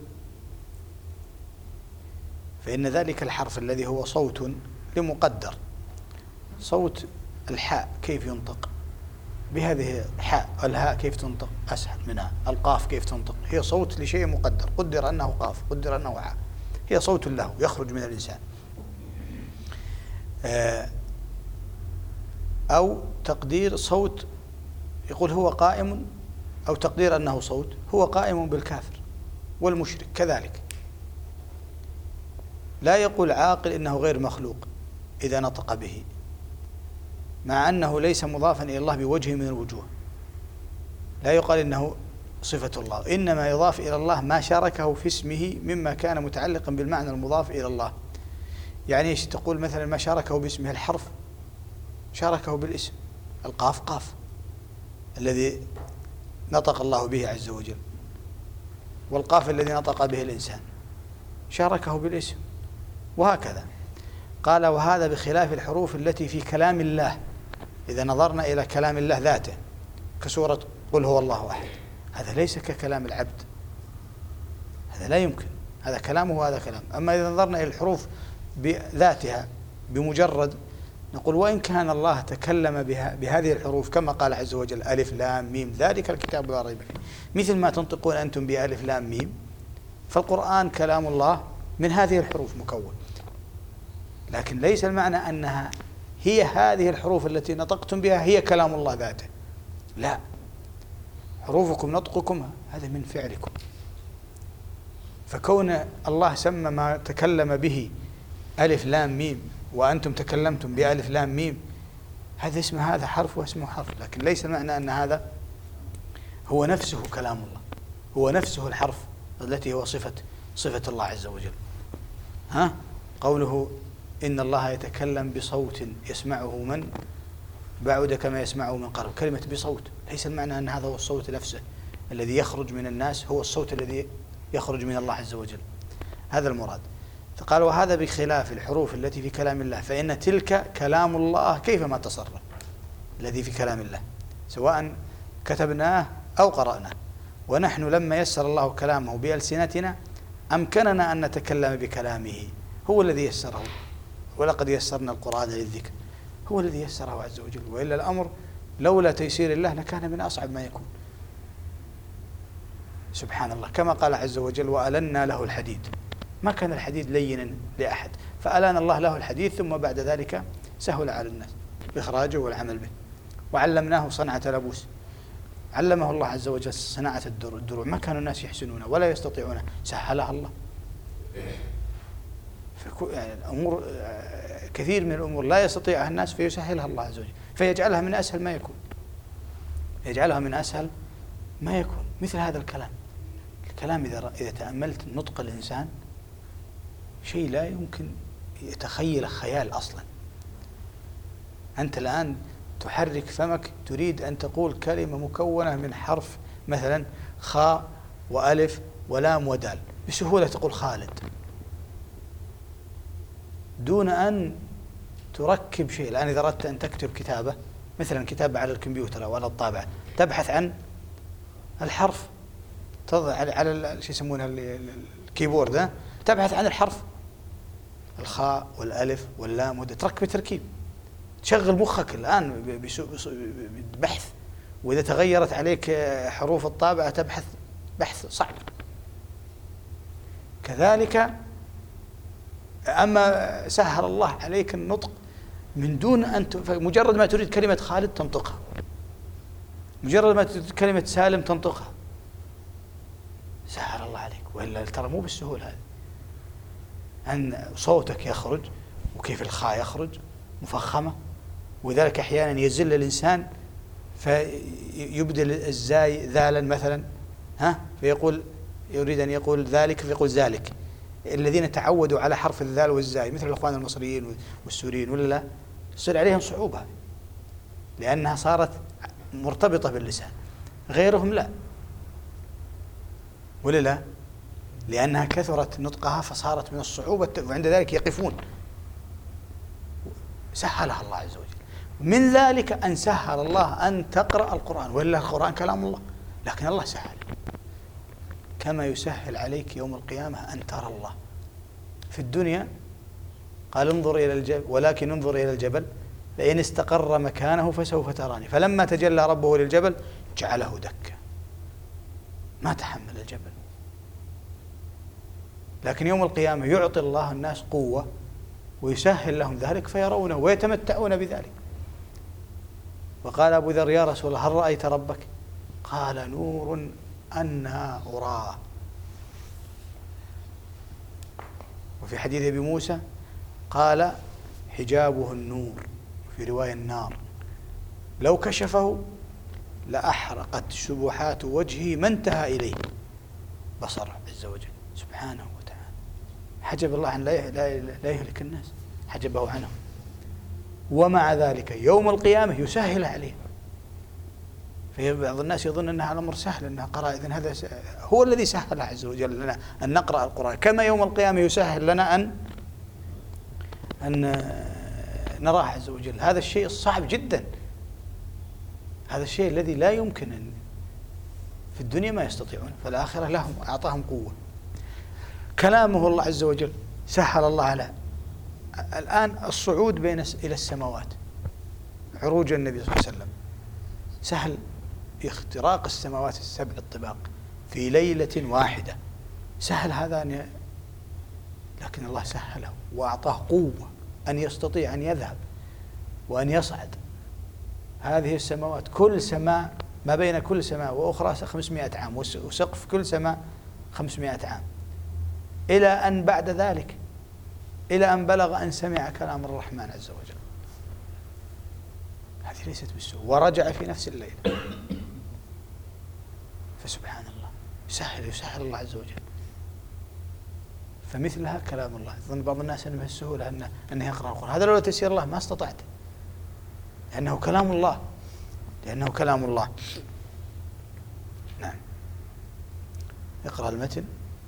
Speaker 1: فإن ذلك الحرف الذي هو صوت لمقدر، صوت الحاء كيف ينطق بهذه حاء، الهاء كيف تنطق أسهل منها، القاف كيف تنطق، هي صوت لشيء مقدر، قدر أنه قاف، قدر أنه حاء، هي صوت له يخرج من الإنسان. أو تقدير صوت، يقول هو قائم، أو تقدير أنه صوت هو قائم بالكافر والمشرك كذلك، لا يقول عاقل إنه غير مخلوق إذا نطق به، مع أنه ليس مضافا إلى الله بوجه من الوجوه. لا يقال إنه صفة الله، إنما يضاف إلى الله ما شاركه في اسمه مما كان متعلقا بالمعنى المضاف إلى الله. يعني إيش تقول مثلا ما شاركه باسمه الحرف شاركه بالاسم، القاف قاف الذي نطق الله به عز وجل، والقاف الذي نطق به الإنسان شاركه بالاسم، وهكذا. قال وهذا بخلاف الحروف التي في كلام الله. إذا نظرنا إلى كلام الله ذاته كسورة قل هو الله أحد، هذا ليس ككلام العبد، هذا لا يمكن، هذا كلامه وهذا كلام. أما إذا نظرنا إلى الحروف بذاتها بمجرد، نقول وإن كان الله تكلم بهذه الحروف كما قال عز وجل ألف لام ميم ذلك الكتاب لا ريب فيه، مثل ما تنطقون أنتم بألف لام ميم، فالقرآن كلام الله من هذه الحروف مكون. لكن ليس المعنى أنها هي هذه الحروف التي نطقتم بها هي كلام الله ذاته، لا، حروفكم نطقكم هذا من فعلكم. فكون الله سمى ما تكلم به ألف لام ميم وأنتم تكلمتم بألف لام ميم، هذا اسمه هذا حرف واسمه حرف، لكن ليس المعنى أن هذا هو نفسه كلام الله، هو نفسه الحرف التي هو صفة الله عز وجل. قوله إن الله يتكلم بصوت يسمعه من بعد كما يسمعه من قرب، كلمة بصوت ليس المعنى أن هذا هو الصوت نفسه الذي يخرج من الناس، هو الصوت الذي يخرج من الله عز وجل، هذا المراد. فقال وهذا بخلاف الحروف التي في كلام الله، فإن تلك كلام الله كيفما تصرف، الذي في كلام الله سواء كتبناه أو قرأناه. ونحن لما يسر الله كلامه بألسنتنا أمكننا أن نتكلم بكلامه، هو الذي يسره، ولقد يسرنا القرآن للذكر، هو الذي يسره عز وجل، وإلا الأمر لولا تيسير الله لكان من أصعب ما يكون. سبحان الله، كما قال عز وجل وألنا له الحديد، ما كان الحديد لينا لأحد، فألان الله له الحديد ثم بعد ذلك سهل على الناس إخراجه والعمل به. وعلمناه صنعة لبوس، علمه الله عز وجل صناعة الدروع، ما كانوا الناس يحسنونها ولا يستطيعونها، سهلها الله. يعني الأمور كثير من الأمور لا يستطيعها الناس فيسهلها الله عز وجل، فيجعلها من أسهل ما يكون، يجعلها من أسهل ما يكون. مثل هذا الكلام إذا تأملت نطق الإنسان شيء لا يمكن يتخيل خيال أصلا. أنت الآن تحرك فمك تريد أن تقول كلمة مكونة من حرف مثلا خاء وألف ولام ودال، بسهولة تقول خالد، دون أن تركب شيء. الآن إذا أردت أن تكتب كتابة مثلا كتابة على الكمبيوتر أو على الطابعة، تبحث عن الحرف، تضع على شو يسمونها الكيبورد، تبحث عن الحرف الخاء والألف واللام تركب تركيب، تشغل مخك الآن ببحث، وإذا تغيرت عليك حروف الطابعة تبحث بحث صعب. كذلك أما سهل الله عليك النطق من دون أن مجرد ما تريد كلمة خالد تنطقها، مجرد ما تريد كلمة سالم تنطقها، سهل الله عليك. وإلا ترى مو بالسهولة هذه، أن صوتك يخرج وكيف الخاء يخرج مفخمة، وذلك أحيانا يزل الإنسان فيبدل الزاي ذالا مثلا، فيقول يريد أن يقول ذلك فيقول ذلك. الذين تعودوا على حرف الذال والزاي مثل الأخوان المصريين والسوريين ولا لا، يصير عليهم صعوبة لأنها صارت مرتبطة باللسان، غيرهم لا، ولا لا، لأنها كثرت نطقها فصارت من الصعوبة، وعند ذلك يقفون. سهلها الله عز وجل. من ذلك أن سهل الله أن تقرأ القرآن، وإلا القرآن كلام الله، لكن الله سهل، كما يسهل عليك يوم القيامة أن ترى الله. في الدنيا قال انظر إلى الجبل، ولكن انظر إلى الجبل لئن استقر مكانه فسوف تراني، فلما تجلى ربه للجبل جعله دكا، ما تحمل الجبل. لكن يوم القيامة يعطي الله الناس قوة ويسهل لهم ذلك فيرونه ويتمتعون بذلك. وقال أبو ذر يا رسول الله هل رأيت ربك؟ قال نور أنا أراه. وفي حديث أبي موسى قال حجابه النور، في رواية النار، لو كشفه لأحرقت سبحات وجهه ما انتهى إليه بصره عز وجل سبحانه وتعالى. حجب الله عن لا يهلك الناس، حجبه عنهم، ومع ذلك يوم القيامة يسهل عليه. في بعض الناس يظن أنها الأمر سهل، أنها قراءة، إذن هذا هو الذي سهل عز وجل لنا أن نقرأ القرآن، كما يوم القيامة يسهل لنا أن نراه عز وجل. هذا الشيء الصعب جدا، هذا الشيء الذي لا يمكن أن في الدنيا ما يستطيعون، فالآخرة لهم أعطاهم قوة. كلامه الله عز وجل سهل الله على الآن الصعود إلى السماوات، عروج النبي صلى الله عليه وسلم سهل، اختراق السماوات السبع الطباق في ليلة واحدة سهل هذا لكن الله سهله وأعطاه قوة أن يستطيع أن يذهب وأن يصعد هذه السماوات، كل سماء ما بين كل سماء وأخرى 500 عام، وسقف كل سماء 500 عام، إلى أن بعد ذلك إلى أن بلغ أن سمع كلام الرحمن عز وجل. هذه ليست بالسوء، ورجع في نفس الليل. فسبحان الله يسهل الله عز وجل. فمثلها كلام الله. يظن بعض الناس أنه بالسهولة أنه يقرأ القرآن، هذا لولا تيسير الله ما استطعت، لأنه كلام الله، لأنه كلام الله. نعم. اقرأ المتن.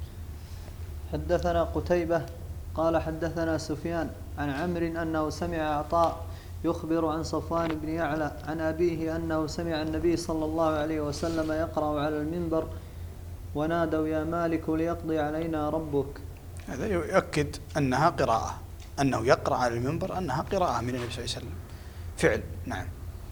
Speaker 2: حدثنا قتيبة قال حدثنا سفيان عن عمرو أنه سمع عطاء يخبر عن صفوان بن يعلى عن أبيه أنه سمع النبي صلى الله عليه وسلم يقرأ على المنبر ونادوا يا مالك ليقضي علينا ربك.
Speaker 1: هذا يؤكد أنها قراءة، أنه يقرأ على المنبر أنها قراءة من النبي صلى الله عليه وسلم فعل. نعم.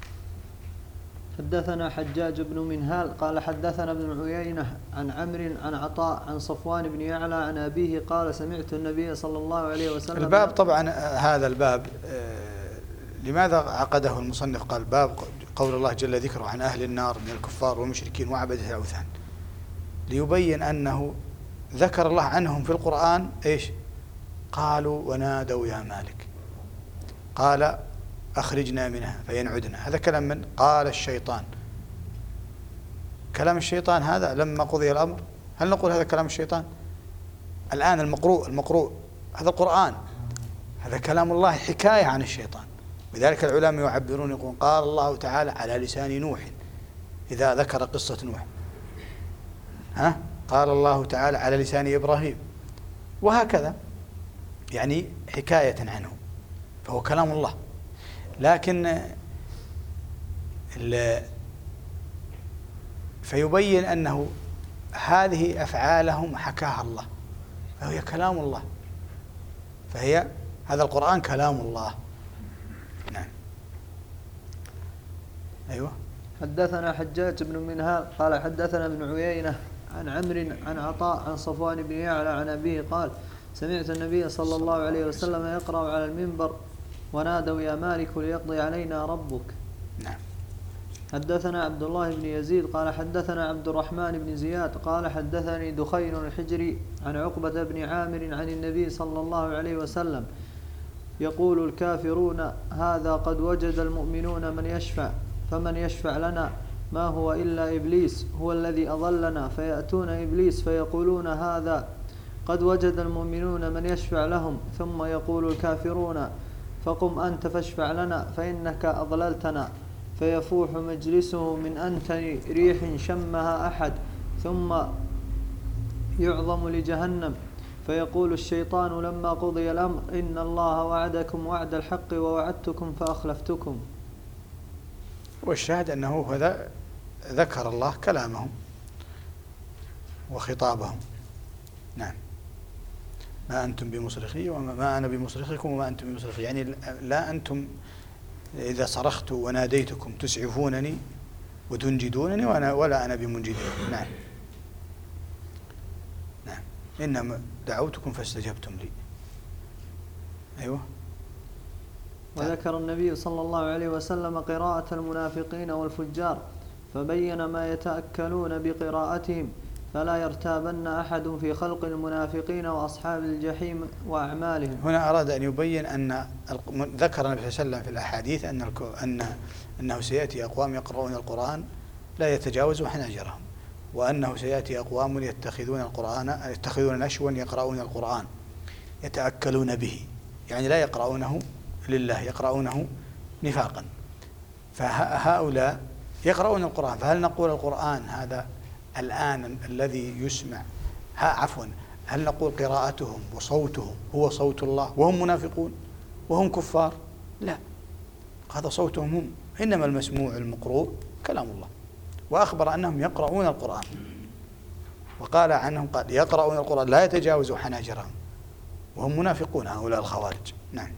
Speaker 2: حدثنا حجاج بن منهال قال حدثنا ابن عيينة عن عمرو عن عطاء عن صفوان بن يعلى عن أبيه قال سمعت النبي صلى الله عليه وسلم.
Speaker 1: الباب طبعا هذا الباب لماذا عقده المصنف؟ قال باب قول الله جل ذكره عن أهل النار من الكفار والمشركين وعبدة الأوثان، ليبين أنه ذكر الله عنهم في القرآن إيش؟ قالوا ونادوا يا مالك، قال أخرجنا منها فإن عدنا، هذا كلام من؟ قال الشيطان. كلام الشيطان هذا لما قضي الأمر، هل نقول هذا كلام الشيطان؟ الآن المقروء هذا القرآن، هذا كلام الله حكاية عن الشيطان. لذلك العلماء يعبرون يقولون قال الله تعالى على لسان نوح إذا ذكر قصة نوح، قال الله تعالى على لسان إبراهيم، وهكذا يعني حكاية عنه، فهو كلام الله. لكن فيبين أنه هذه أفعالهم حكاها الله، فهي كلام الله، فهي هذا القرآن كلام الله. نعم. أيوة.
Speaker 2: حدثنا حجاج بن منهال قال حدثنا ابن عيينة عن عمرو عن عطاء عن صفوان بن يعلى عن أبيه قال سمعت النبي صلى الله عليه وسلم يقرأ على المنبر ونادوا يا مالك ليقضي علينا ربك.
Speaker 1: نعم.
Speaker 2: حدثنا عبد الله بن يزيد قال حدثنا عبد الرحمن بن زياد قال حدثني دخين الحجري عن عقبة بن عامر عن النبي صلى الله عليه وسلم يقول الكافرون هذا قد وجد المؤمنون من يشفع، فمن يشفع لنا؟ ما هو إلا إبليس هو الذي أضلنا. فيأتون إبليس فيقولون هذا قد وجد المؤمنون من يشفع لهم، ثم يقول الكافرون فقم أنت فاشفع لنا فإنك أضللتنا. فيفوح مجلسه من أنتن ريح شمها أحد، ثم يعظم لجهنم. فيقول الشيطان لما قضي الأمر إن الله وعدكم وعد الحق ووعدتكم فأخلفتكم.
Speaker 1: والشاهد أنه هذا ذكر الله كلامهم وخطابهم. نعم. ما أنتم بمصرخي وما أنا بمصرخكم وما أنتم بمصرخي، يعني لا أنتم إذا صرخت وناديتكم تسعفونني وتنجدونني ولا أنا بمنجدكم. نعم. نعم. إنما دعوتكم فاستجبتم لي. أيوة.
Speaker 2: وذكر النبي صلى الله عليه وسلم قراءة المنافقين والفجار، فبين ما يتأكلون بقراءتهم فلا يرتابن أحد في خلق المنافقين وأصحاب الجحيم وأعمالهم.
Speaker 1: هنا أراد أن يبين أن ذكر النبي صلى الله عليه وسلم في الأحاديث أنه سيأتي أقوام يقرؤون القرآن لا يتجاوز حناجرهم، وأنه سيأتي أقوام يتخذون نشوا يقرؤون القرآن يتأكلون به، يعني لا يقرؤونه لله، يقرؤونه نفاقا. فهؤلاء يقرؤون القرآن، فهل نقول القرآن هذا الآن الذي يسمع هل نقول قراءتهم وصوتهم هو صوت الله وهم منافقون وهم كفار؟ لا، هذا صوتهم هم، إنما المسموع المقروء كلام الله. وأخبر أنهم يقرؤون القرآن، وقال عنهم قال يقرؤون القرآن لا يتجاوز حناجرهم وهم منافقون هؤلاء الخوارج. نعم.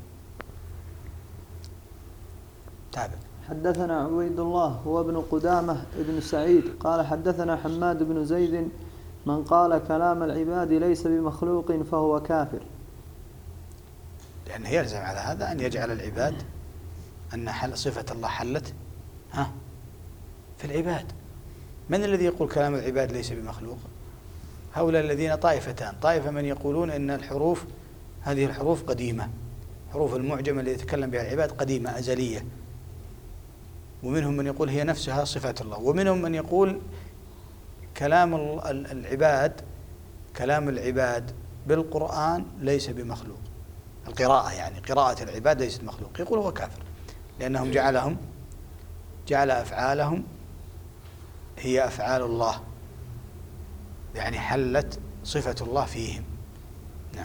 Speaker 1: تابع.
Speaker 2: حدثنا عبيد الله هو ابن قدامة ابن سعيد قال حدثنا حماد بن زيد من قال كلام العباد ليس بمخلوق فهو كافر.
Speaker 1: لأنه يلزم على هذا أن يجعل العباد أن صفة الله حلت في العباد. من الذي يقول كلام العباد ليس بمخلوق؟ هؤلاء الذين طائفتان، طائفة من يقولون إن الحروف هذه الحروف قديمة، حروف المعجم اللي يتكلم بها العباد قديمة أزلية، ومنهم من يقول هي نفسها صفات الله، ومنهم من يقول كلام العباد بالقرآن ليس بمخلوق، القراءة يعني قراءة العباد ليست مخلوق، يقول هو كافر لأنهم جعل أفعالهم هي أفعال الله، يعني حلت صفة الله فيهم. نعم.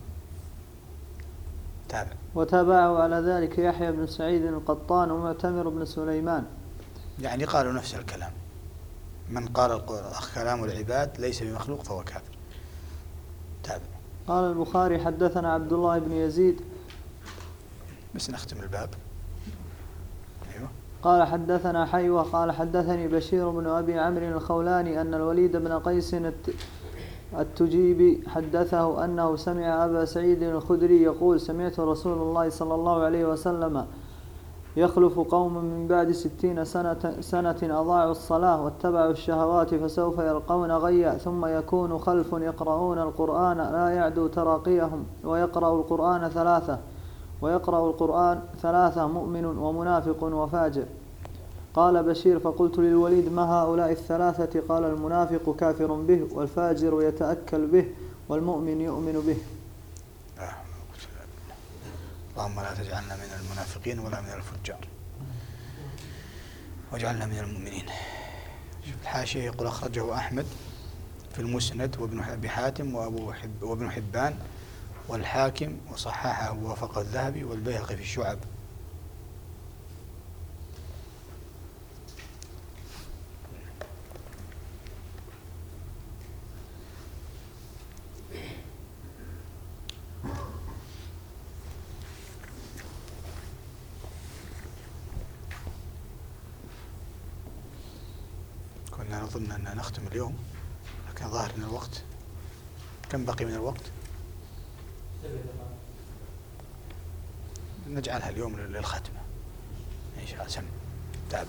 Speaker 1: تابع.
Speaker 2: وتابعه على ذلك يحيى بن سعيد القطان ومعتمر بن سليمان،
Speaker 1: يعني قالوا نفس الكلام، من قال كلام العباد ليس بمخلوق فهو كافر. تابع.
Speaker 2: قال البخاري حدثنا عبد الله بن يزيد،
Speaker 1: بس نختم الباب. أيوه.
Speaker 2: قال حدثنا حيوة قال حدثني بشير بن أبي عمرو الخولاني أن الوليد بن قيس التجيبي حدثه أنه سمع أبا سعيد الخدري يقول سمعت رسول الله صلى الله عليه وسلم يخلف قوم من بعد 60 سنة أضاعوا الصلاة واتبعوا الشهوات فسوف يلقون غيا ثم يكون خلف يقرؤون القرآن لا يعدو تراقيهم ويقرأ القرآن ثلاثة مؤمن ومنافق وفاجر. قال بشير فقلت للوليد ما هؤلاء الثلاثة؟ قال المنافق كافر به والفاجر يتأكل به والمؤمن يؤمن به.
Speaker 1: اللهم لا تجعلنا من المنافقين ولا من الفجار واجعلنا من المؤمنين. شوف الحاشية يقول أخرجه أحمد في المسند وابن أبي حاتم وابن حبان والحاكم وصححه ووافقه الذهبي والبيهقي في الشعب. كنا نظن أن نختم اليوم لكن ظاهر أن الوقت كم بقي من الوقت؟ نجعلها اليوم للختمة إن شاء الله. سم تابع.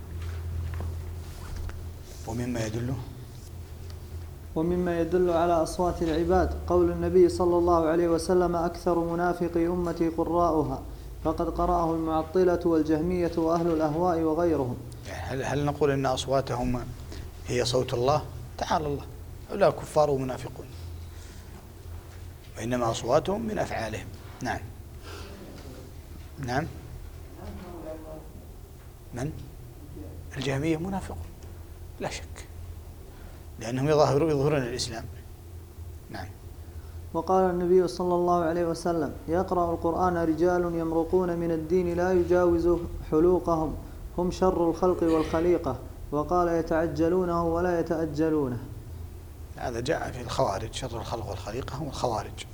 Speaker 2: ومما يدل على أصوات العباد قول النبي صلى الله عليه وسلم أكثر منافقي أمتي قراؤها، فقد قرأه المعطلة والجهمية وأهل الأهواء وغيرهم.
Speaker 1: هل نقول إن أصواتهم هي صوت الله؟ تعالى الله، هؤلاء كفار ومنافقون، وإنما أصواتهم من أفعالهم. نعم. نعم. من؟ الجهمية منافقون لا شك، لأنهم يظهرون الإسلام. نعم.
Speaker 2: وقال النبي صلى الله عليه وسلم يقرأ القرآن رجال يمرقون من الدين لا يجاوز حلوقهم هم شر الخلق والخليقة، وقال يتعجلونه ولا يتأجلونه.
Speaker 1: هذا جاء في الخوارج، شر الخلق والخليقة هم الخوارج.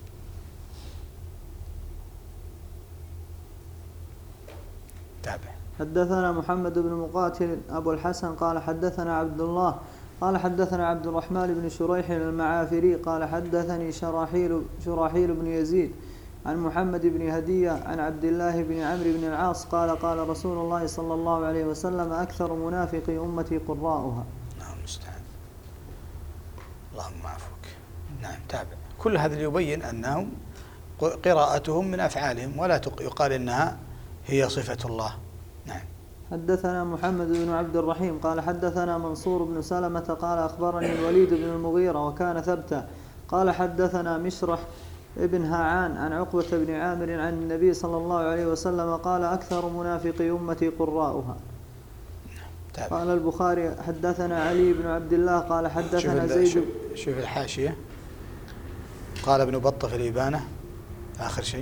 Speaker 1: تابع.
Speaker 2: حدثنا محمد بن مقاتل أبو الحسن قال حدثنا عبد الله قال حدثنا عبد الرحمن بن شريح المعافري قال حدثني شراحيل بن يزيد عن محمد بن هدية عن عبد الله بن عمرو بن العاص قال قال رسول الله صلى الله عليه وسلم أكثر منافقي أمتي قراؤها.
Speaker 1: نعم المستعان. اللهم عفوك. نعم تابع. كل هذا يبين أنهم قراءتهم من أفعالهم، ولا يقال إنها هي صفة الله. نعم.
Speaker 2: حدثنا محمد بن عبد الرحيم قال حدثنا منصور بن سلمة قال أخبرني الوليد بن المغيرة وكان ثبتا قال حدثنا مشرح ابن هاعان عن عقبة بن عامر عن النبي صلى الله عليه وسلم قال أكثر منافقي أمتي قراؤها. قال البخاري حدثنا علي بن عبد الله قال حدثنا زيد.
Speaker 1: شوف الحاشية، قال ابن بطة في الإبانة آخر شيء،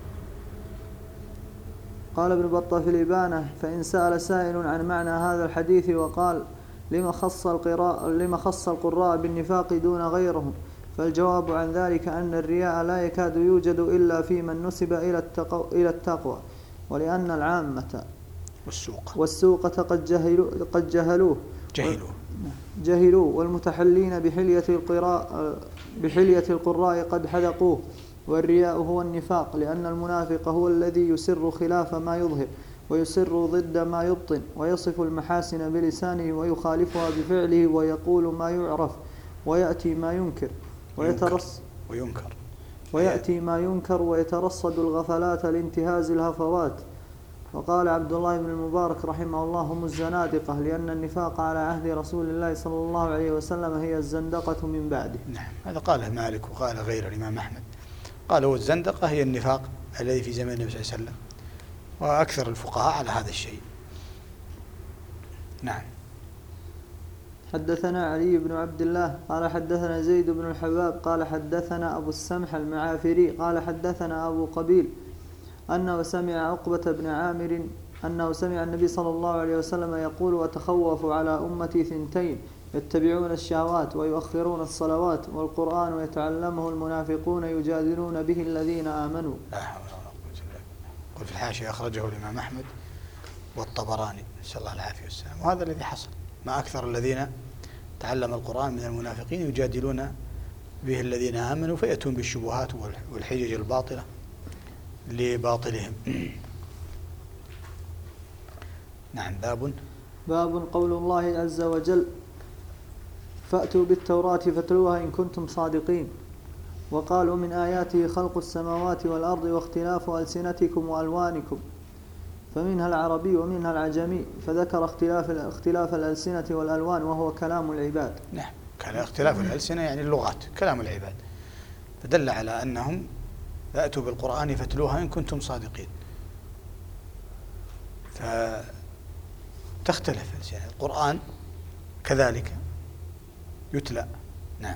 Speaker 2: قال ابن بطة في الإبانة فإن سأل سائل عن معنى هذا الحديث وقال لما خص القراء بالنفاق دون غيرهم، فالجواب عن ذلك أن الرياء لا يكاد يوجد إلا في من نسب إلى التقوى، ولأن العامة والسوقة قد جهلوه والمتحلين بحلية القراء قد حذقوه. والرياء هو النفاق، لأن المنافق هو الذي يسر خلاف ما يظهر ويسر ضد ما يبطن، ويصف المحاسن بلسانه ويخالفها بفعله، ويقول ما يعرف ويأتي ما ينكر ويترصد الغفلات لانتهاز الهفوات. وقال عبد الله بن المبارك رحمه الله هم الزنادقة، لأن النفاق على عهد رسول الله صلى الله عليه وسلم هي الزندقة من بعده.
Speaker 1: نعم، هذا قاله مالك وقال غير الإمام أحمد، قالوا الزندقة هي النفاق الذي في زمن النبي صلى الله عليه وسلم، وأكثر الفقهاء على هذا الشيء. نعم.
Speaker 2: حدثنا علي بن عبد الله قال حدثنا زيد بن الحباب قال حدثنا أبو السمح المعافري قال حدثنا أبو قبيل أنه سمع عقبة بن عامر أنه سمع النبي صلى الله عليه وسلم يقول وتخوف على أمتي 2: يتبعون الشهوات ويؤخرون الصلوات، والقرآن يتعلمه المنافقون يجادلون به الذين آمنوا.
Speaker 1: لا حول ولا قوة إلا بالله. قل في الحاشية أخرجه الإمام أحمد والطبراني نسأل الله العافية والسلام. وهذا الذي حصل، ما أكثر الذين تعلم القرآن من المنافقين يجادلون به الذين آمنوا، فيأتون بالشبهات والحجج الباطلة لباطلهم. نعم.
Speaker 2: باب قول الله عز وجل فأتوا بالتوراة فاتلوها إن كنتم صادقين. وقالوا من آياته خلق السماوات والأرض واختلاف ألسنتكم وألوانكم، فمنها العربي ومنها العجمي، فذكر اختلاف الألسنة والألوان وهو كلام العباد.
Speaker 1: نعم، اختلاف الألسنة يعني اللغات، كلام العباد، فدل على أنهم فأتوا بالقرآن فاتلوها إن كنتم صادقين. فتختلف الألسنة، القرآن كذلك يتلى. نعم.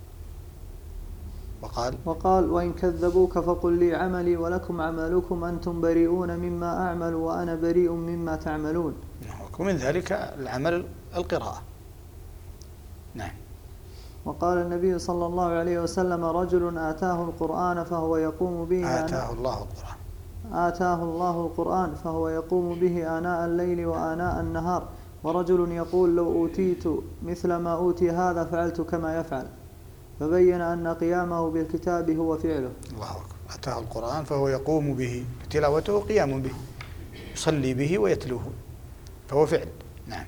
Speaker 2: وقال وإن كذبوك فقل لي عملي ولكم عملكم أنتم بريئون مما أعمل وأنا بريء مما تعملون.
Speaker 1: ومن ذلك العمل القراءة. نعم.
Speaker 2: وقال النبي صلى الله عليه وسلم رجل آتاه القرآن فهو يقوم به
Speaker 1: آتاه
Speaker 2: الله القرآن فهو يقوم به آناء الليل وآناء النهار، ورجل يقول لو أوتيت مثل ما أوتي هذا فعلت كما يفعل، فبين أن قيامه بالكتاب هو فعله.
Speaker 1: الله أكبر. أتاه القرآن فهو يقوم به، تلاوته قيام به، يصلي به ويتلوه، فهو فعل. نعم.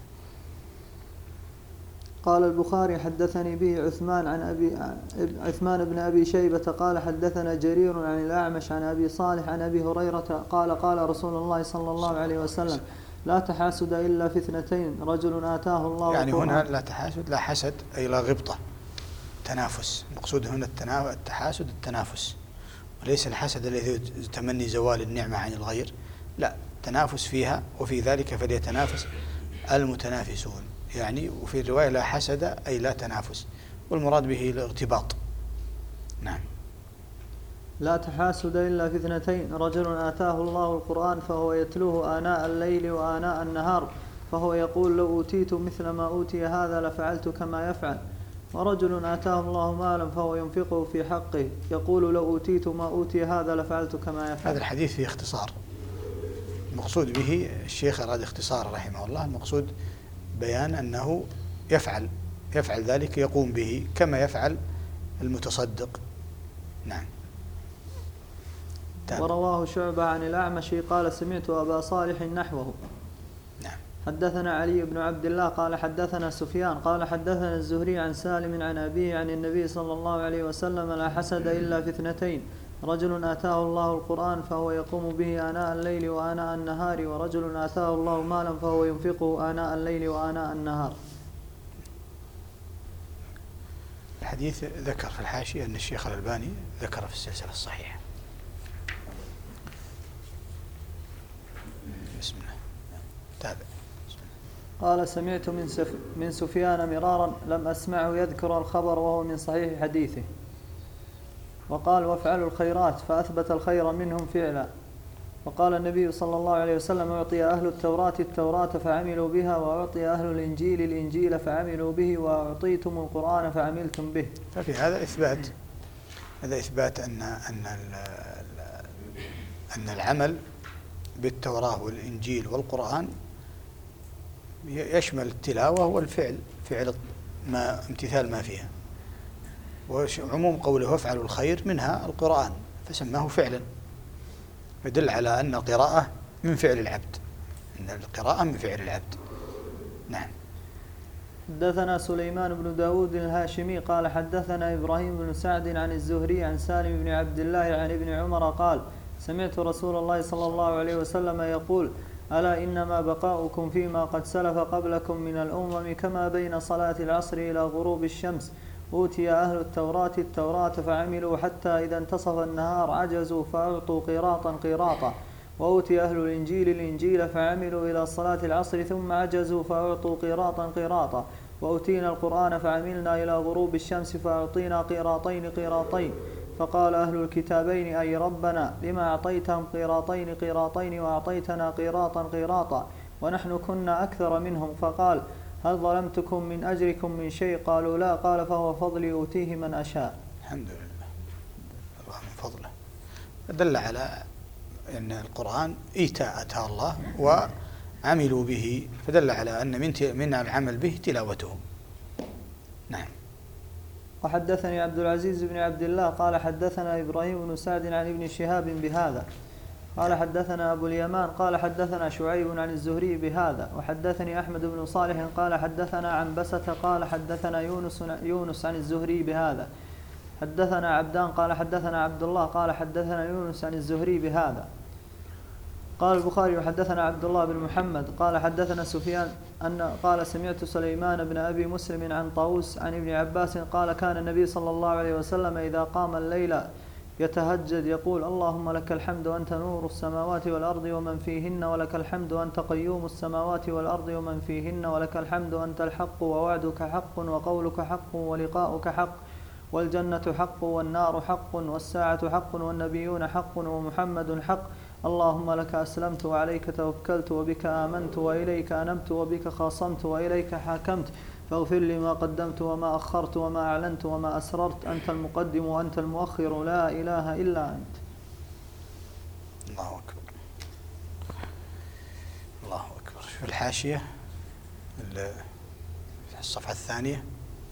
Speaker 2: قال البخاري حدثني به عثمان بن أبي شيبة قال حدثنا جرير عن الأعمش عن أبي صالح عن أبي هريرة قال قال رسول الله صلى الله عليه وسلم لا تحاسد إلا في 2: رجل آتاه الله
Speaker 1: يعني هنا لا تحاسد، لا حسد أي لا غبطة، تنافس. المقصود هنا التحاسد التنافس، وليس الحسد الذي تمني زوال النعمة عن الغير، لا، تنافس فيها، وفي ذلك فليتنافس المتنافسون. يعني وفي الرواية لا حسد أي لا تنافس، والمراد به الارتباط. نعم.
Speaker 2: لا تحاسد إلا في 2: رجل آتاه الله القرآن فهو يتلوه آناء الليل وآناء النهار، فهو يقول لو أوتيت مثل ما أوتي هذا لفعلت كما يفعل، ورجل آتاه الله مالا فهو ينفقه في حقه، يقول لو أوتيت ما أوتي هذا لفعلت كما يفعل.
Speaker 1: هذا الحديث فيه اختصار، المقصود به الشيخ أراد اختصار رحمه الله، المقصود بيان أنه يفعل ذلك، يقوم به كما يفعل المتصدق. نعم.
Speaker 2: ورواه شعبة عن الأعمش قال سمعت أبا صالح نحوه.
Speaker 1: نعم.
Speaker 2: حدثنا علي بن عبد الله قال حدثنا سفيان قال حدثنا الزهري عن سالم عن أبيه عن النبي صلى الله عليه وسلم: لا حسد إلا في اثنتين: رجل آتاه الله القرآن فهو يقوم به آناء الليل وآناء النهار، ورجل آتاه الله مالا فهو ينفقه آناء الليل وآناء النهار.
Speaker 1: الحديث ذكر في الحاشية أن الشيخ الألباني ذكر في السلسلة الصحيحة. بسم الله. تابع.
Speaker 2: قال: سمعت من سفيان مرارا لم أسمعه يذكر الخبر وهو من صحيح حديثه. وقال: وافعلوا الخيرات، فأثبت الخير منهم فعلا. وقال النبي صلى الله عليه وسلم: أعطي أهل التوراة فعملوا بها، وأعطي أهل الإنجيل فعملوا به، وأعطيتم القرآن فعملتم به.
Speaker 1: ففي هذا إثبات أن العمل بالتوراة والإنجيل والقرآن يشمل التلاوة والفعل، فعل ما امتثال ما فيها. وعموم قوله وافعلوا الخير منها القرآن فسماه فعلا، يدل على أن القراءة من فعل العبد، أن القراءة من فعل العبد. نعم.
Speaker 2: حدثنا سليمان بن داود الهاشمي قال حدثنا إبراهيم بن سعد عن الزهري عن سالم بن عبد الله عن ابن عمر قال: سمعت رسول الله صلى الله عليه وسلم يقول: ألا إنما بقاؤكم فيما قد سلف قبلكم من الأمم كما بين صلاة العصر إلى غروب الشمس. أوتي أهل التوراة فعملوا حتى إذا انتصف النهار عجزوا فأعطوا قيراطا، وأوتي أهل الإنجيل فعملوا إلى صلاة العصر ثم عجزوا فأعطوا قيراطا، وأوتينا القرآن فعملنا إلى غروب الشمس فأعطينا قيراطين. فقال أهل الكتابين: أي ربنا لما أعطيتهم قيراطين وأعطيتنا قيراطا ونحن كنا أكثر منهم؟ فقال: هل ظلمتكم من أجركم من شيء؟ قالوا لا. قال: فهو فضلي أوتيه من أشاء.
Speaker 1: الحمد لله، الله من فضله. دل على أن القرآن إيتاء أتى الله وعملوا به، فدل على أن من العمل به تلاوته. نعم.
Speaker 2: وحدثني عبد العزيز بن عبد الله قال حدثنا إبراهيم بن سعد عن ابن شهاب بهذا قال حدثنا أبو اليمان قال حدثنا شعيب عن الزهري بهذا. وحدثني أحمد بن صالح قال حدثنا عنبسة قال حدثنا يونس عن الزهري بهذا. حدثنا عبدان قال حدثنا عبد الله قال حدثنا يونس عن الزهري بهذا. قال البخاري: وحدثنا عبد الله بن محمد قال حدثنا سفيان قال سمعت سليمان بن أبي مسلم عن طاووس عن ابن عباس قال: كان النبي صلى الله عليه وسلم إذا قام الليل يتهجد يقول: اللهم لك الحمد أنت نور السماوات والأرض ومن فيهن، ولك الحمد أنت قيوم السماوات والأرض ومن فيهن، ولك الحمد أنت الحق ووعدك حق وقولك حق ولقاؤك حق، والجنة حق والنار حق والساعة حق والنبيون حق ومحمد حق. اللهم لك أسلمت وعليك توكلت وبك آمنت وإليك أنبت وبك خاصمت وإليك حاكمت، فاغفر لي ما قدمت وما أخرت وما أعلنت وما أسررت، أنت المقدم وأنت المؤخر، لا إله إلا أنت.
Speaker 1: الله أكبر، الله أكبر. في الحاشية في الصفحة الثانية: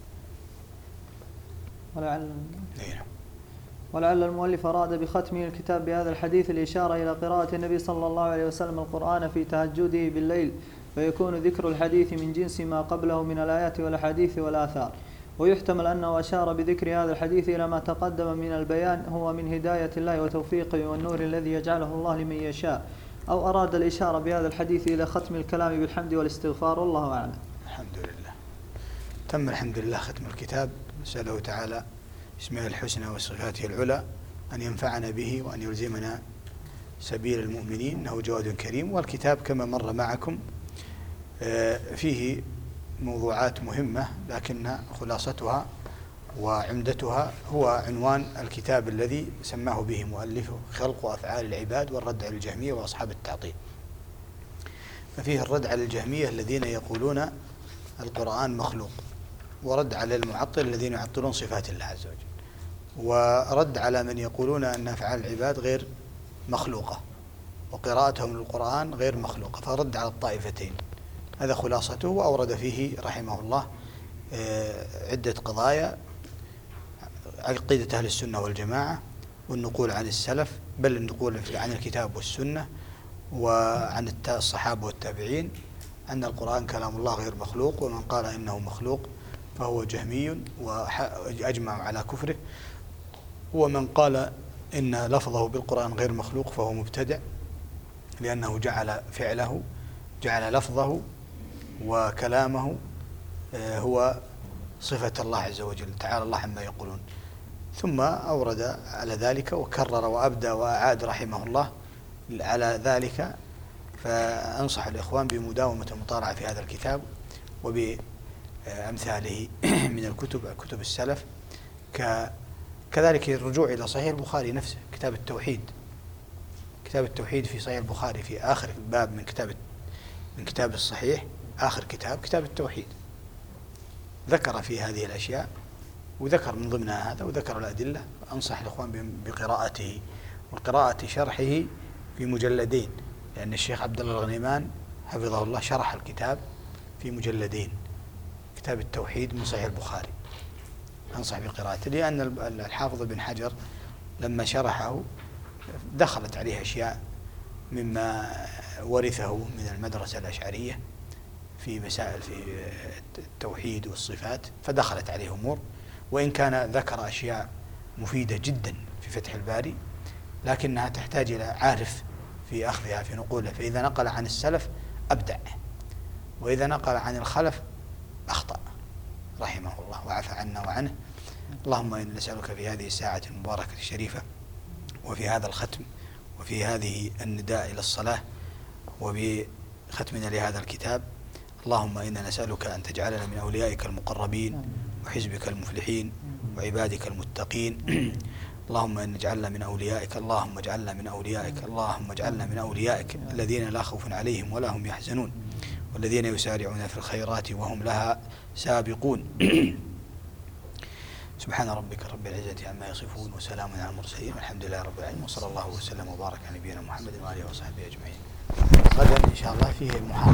Speaker 2: ولعل المؤلف أراد بختمه الكتاب بهذا الحديث الإشارة إلى قراءة النبي صلى الله عليه وسلم القرآن في تهجده بالليل، فيكون ذكر الحديث من جنس ما قبله من الآيات والأحاديث والآثار. ويحتمل أنه أشار بذكر هذا الحديث إلى ما تقدم من البيان هو من هداية الله وتوفيقه والنور الذي يجعله الله لمن يشاء، أو أراد الإشارة بهذا الحديث إلى ختم الكلام بالحمد والاستغفار، والله أعلم.
Speaker 1: الحمد لله. تم الحمد لله ختم الكتاب. نسأله تعالى اسمه الحسنى وصفاته العلى أن ينفعنا به وأن يلزمنا سبيل المؤمنين، إنه جواد كريم. والكتاب كما مر معكم فيه موضوعات مهمة، لكن خلاصتها وعمدتها هو عنوان الكتاب الذي سماه به مؤلفه: خلق أفعال العباد والرد على الجهمية وأصحاب التعطيل. ففيه الرد على الجهمية الذين يقولون القرآن مخلوق، ورد على المعطل الذين يعطلون صفات الله عز وجل، ورد على من يقولون أن أفعال العباد غير مخلوقة وقراءتهم للقرآن غير مخلوقة، فرد على الطائفتين. هذا خلاصته. وأورد فيه رحمه الله عدة قضايا: عقيدة أهل السنة والجماعة، والنقول عن السلف، بل النقول عن الكتاب والسنة، وعن الصحابة والتابعين، أن القرآن كلام الله غير مخلوق، ومن قال إنه مخلوق فهو جهمي وأجمع على كفره، ومن قال إن لفظه بالقرآن غير مخلوق فهو مبتدع، لأنه جعل لفظه وكلامه هو صفة الله عز وجل، تعالى الله عما يقولون. ثم أورد على ذلك وكرر وأبدى وأعاد رحمه الله على ذلك. فأنصح الإخوان بمداومة المطالعة في هذا الكتاب وبأمثاله من كتب السلف، كذلك الرجوع إلى صحيح البخاري نفسه، كتاب التوحيد في صحيح البخاري في آخر باب من كتاب الصحيح، آخر كتاب التوحيد، ذكر في هذه الأشياء وذكر من ضمنها هذا وذكر الأدلة. أنصح الإخوان بقراءته وقراءة شرحه في مجلدين، لأن الشيخ عبد الله الغنيمان حفظه الله شرح الكتاب في مجلدين، كتاب التوحيد من صحيح البخاري. أنصح بقراءته، لأن الحافظ بن حجر لما شرحه دخلت عليه أشياء مما ورثه من المدرسة الأشعرية في مسائل في التوحيد والصفات، فدخلت عليه أمور، وإن كان ذكر أشياء مفيدة جدا في فتح الباري، لكنها تحتاج إلى عارف في أخذها في نقولها. فإذا نقل عن السلف أبدع، وإذا نقل عن الخلف أخطأ رحمه الله وعفى عنا وعنه. اللهم إنا نسألك في هذه الساعة المباركة الشريفة، وفي هذا الختم، وفي هذه النداء إلى الصلاة، وبختمنا لهذا الكتاب، اللهم إنا نسألك أن تجعلنا من أوليائك المقربين وحزبك المفلحين وعبادك المتقين. اللهم إن اجعلنا من أوليائك، اللهم اجعلنا من أوليائك، اللهم اجعلنا من أوليائك الذين لا خوف عليهم ولا هم يحزنون، والذين يسارعون في الخيرات وهم لها سابقون. سبحان ربك رب العزة عما يصفون، وسلام على المرسلين، والحمد لله رب العالمين، وصلى الله وسلم وبارك على نبينا محمد وآله وصحبه أجمعين. غدا إن شاء الله فيه المحاضرة.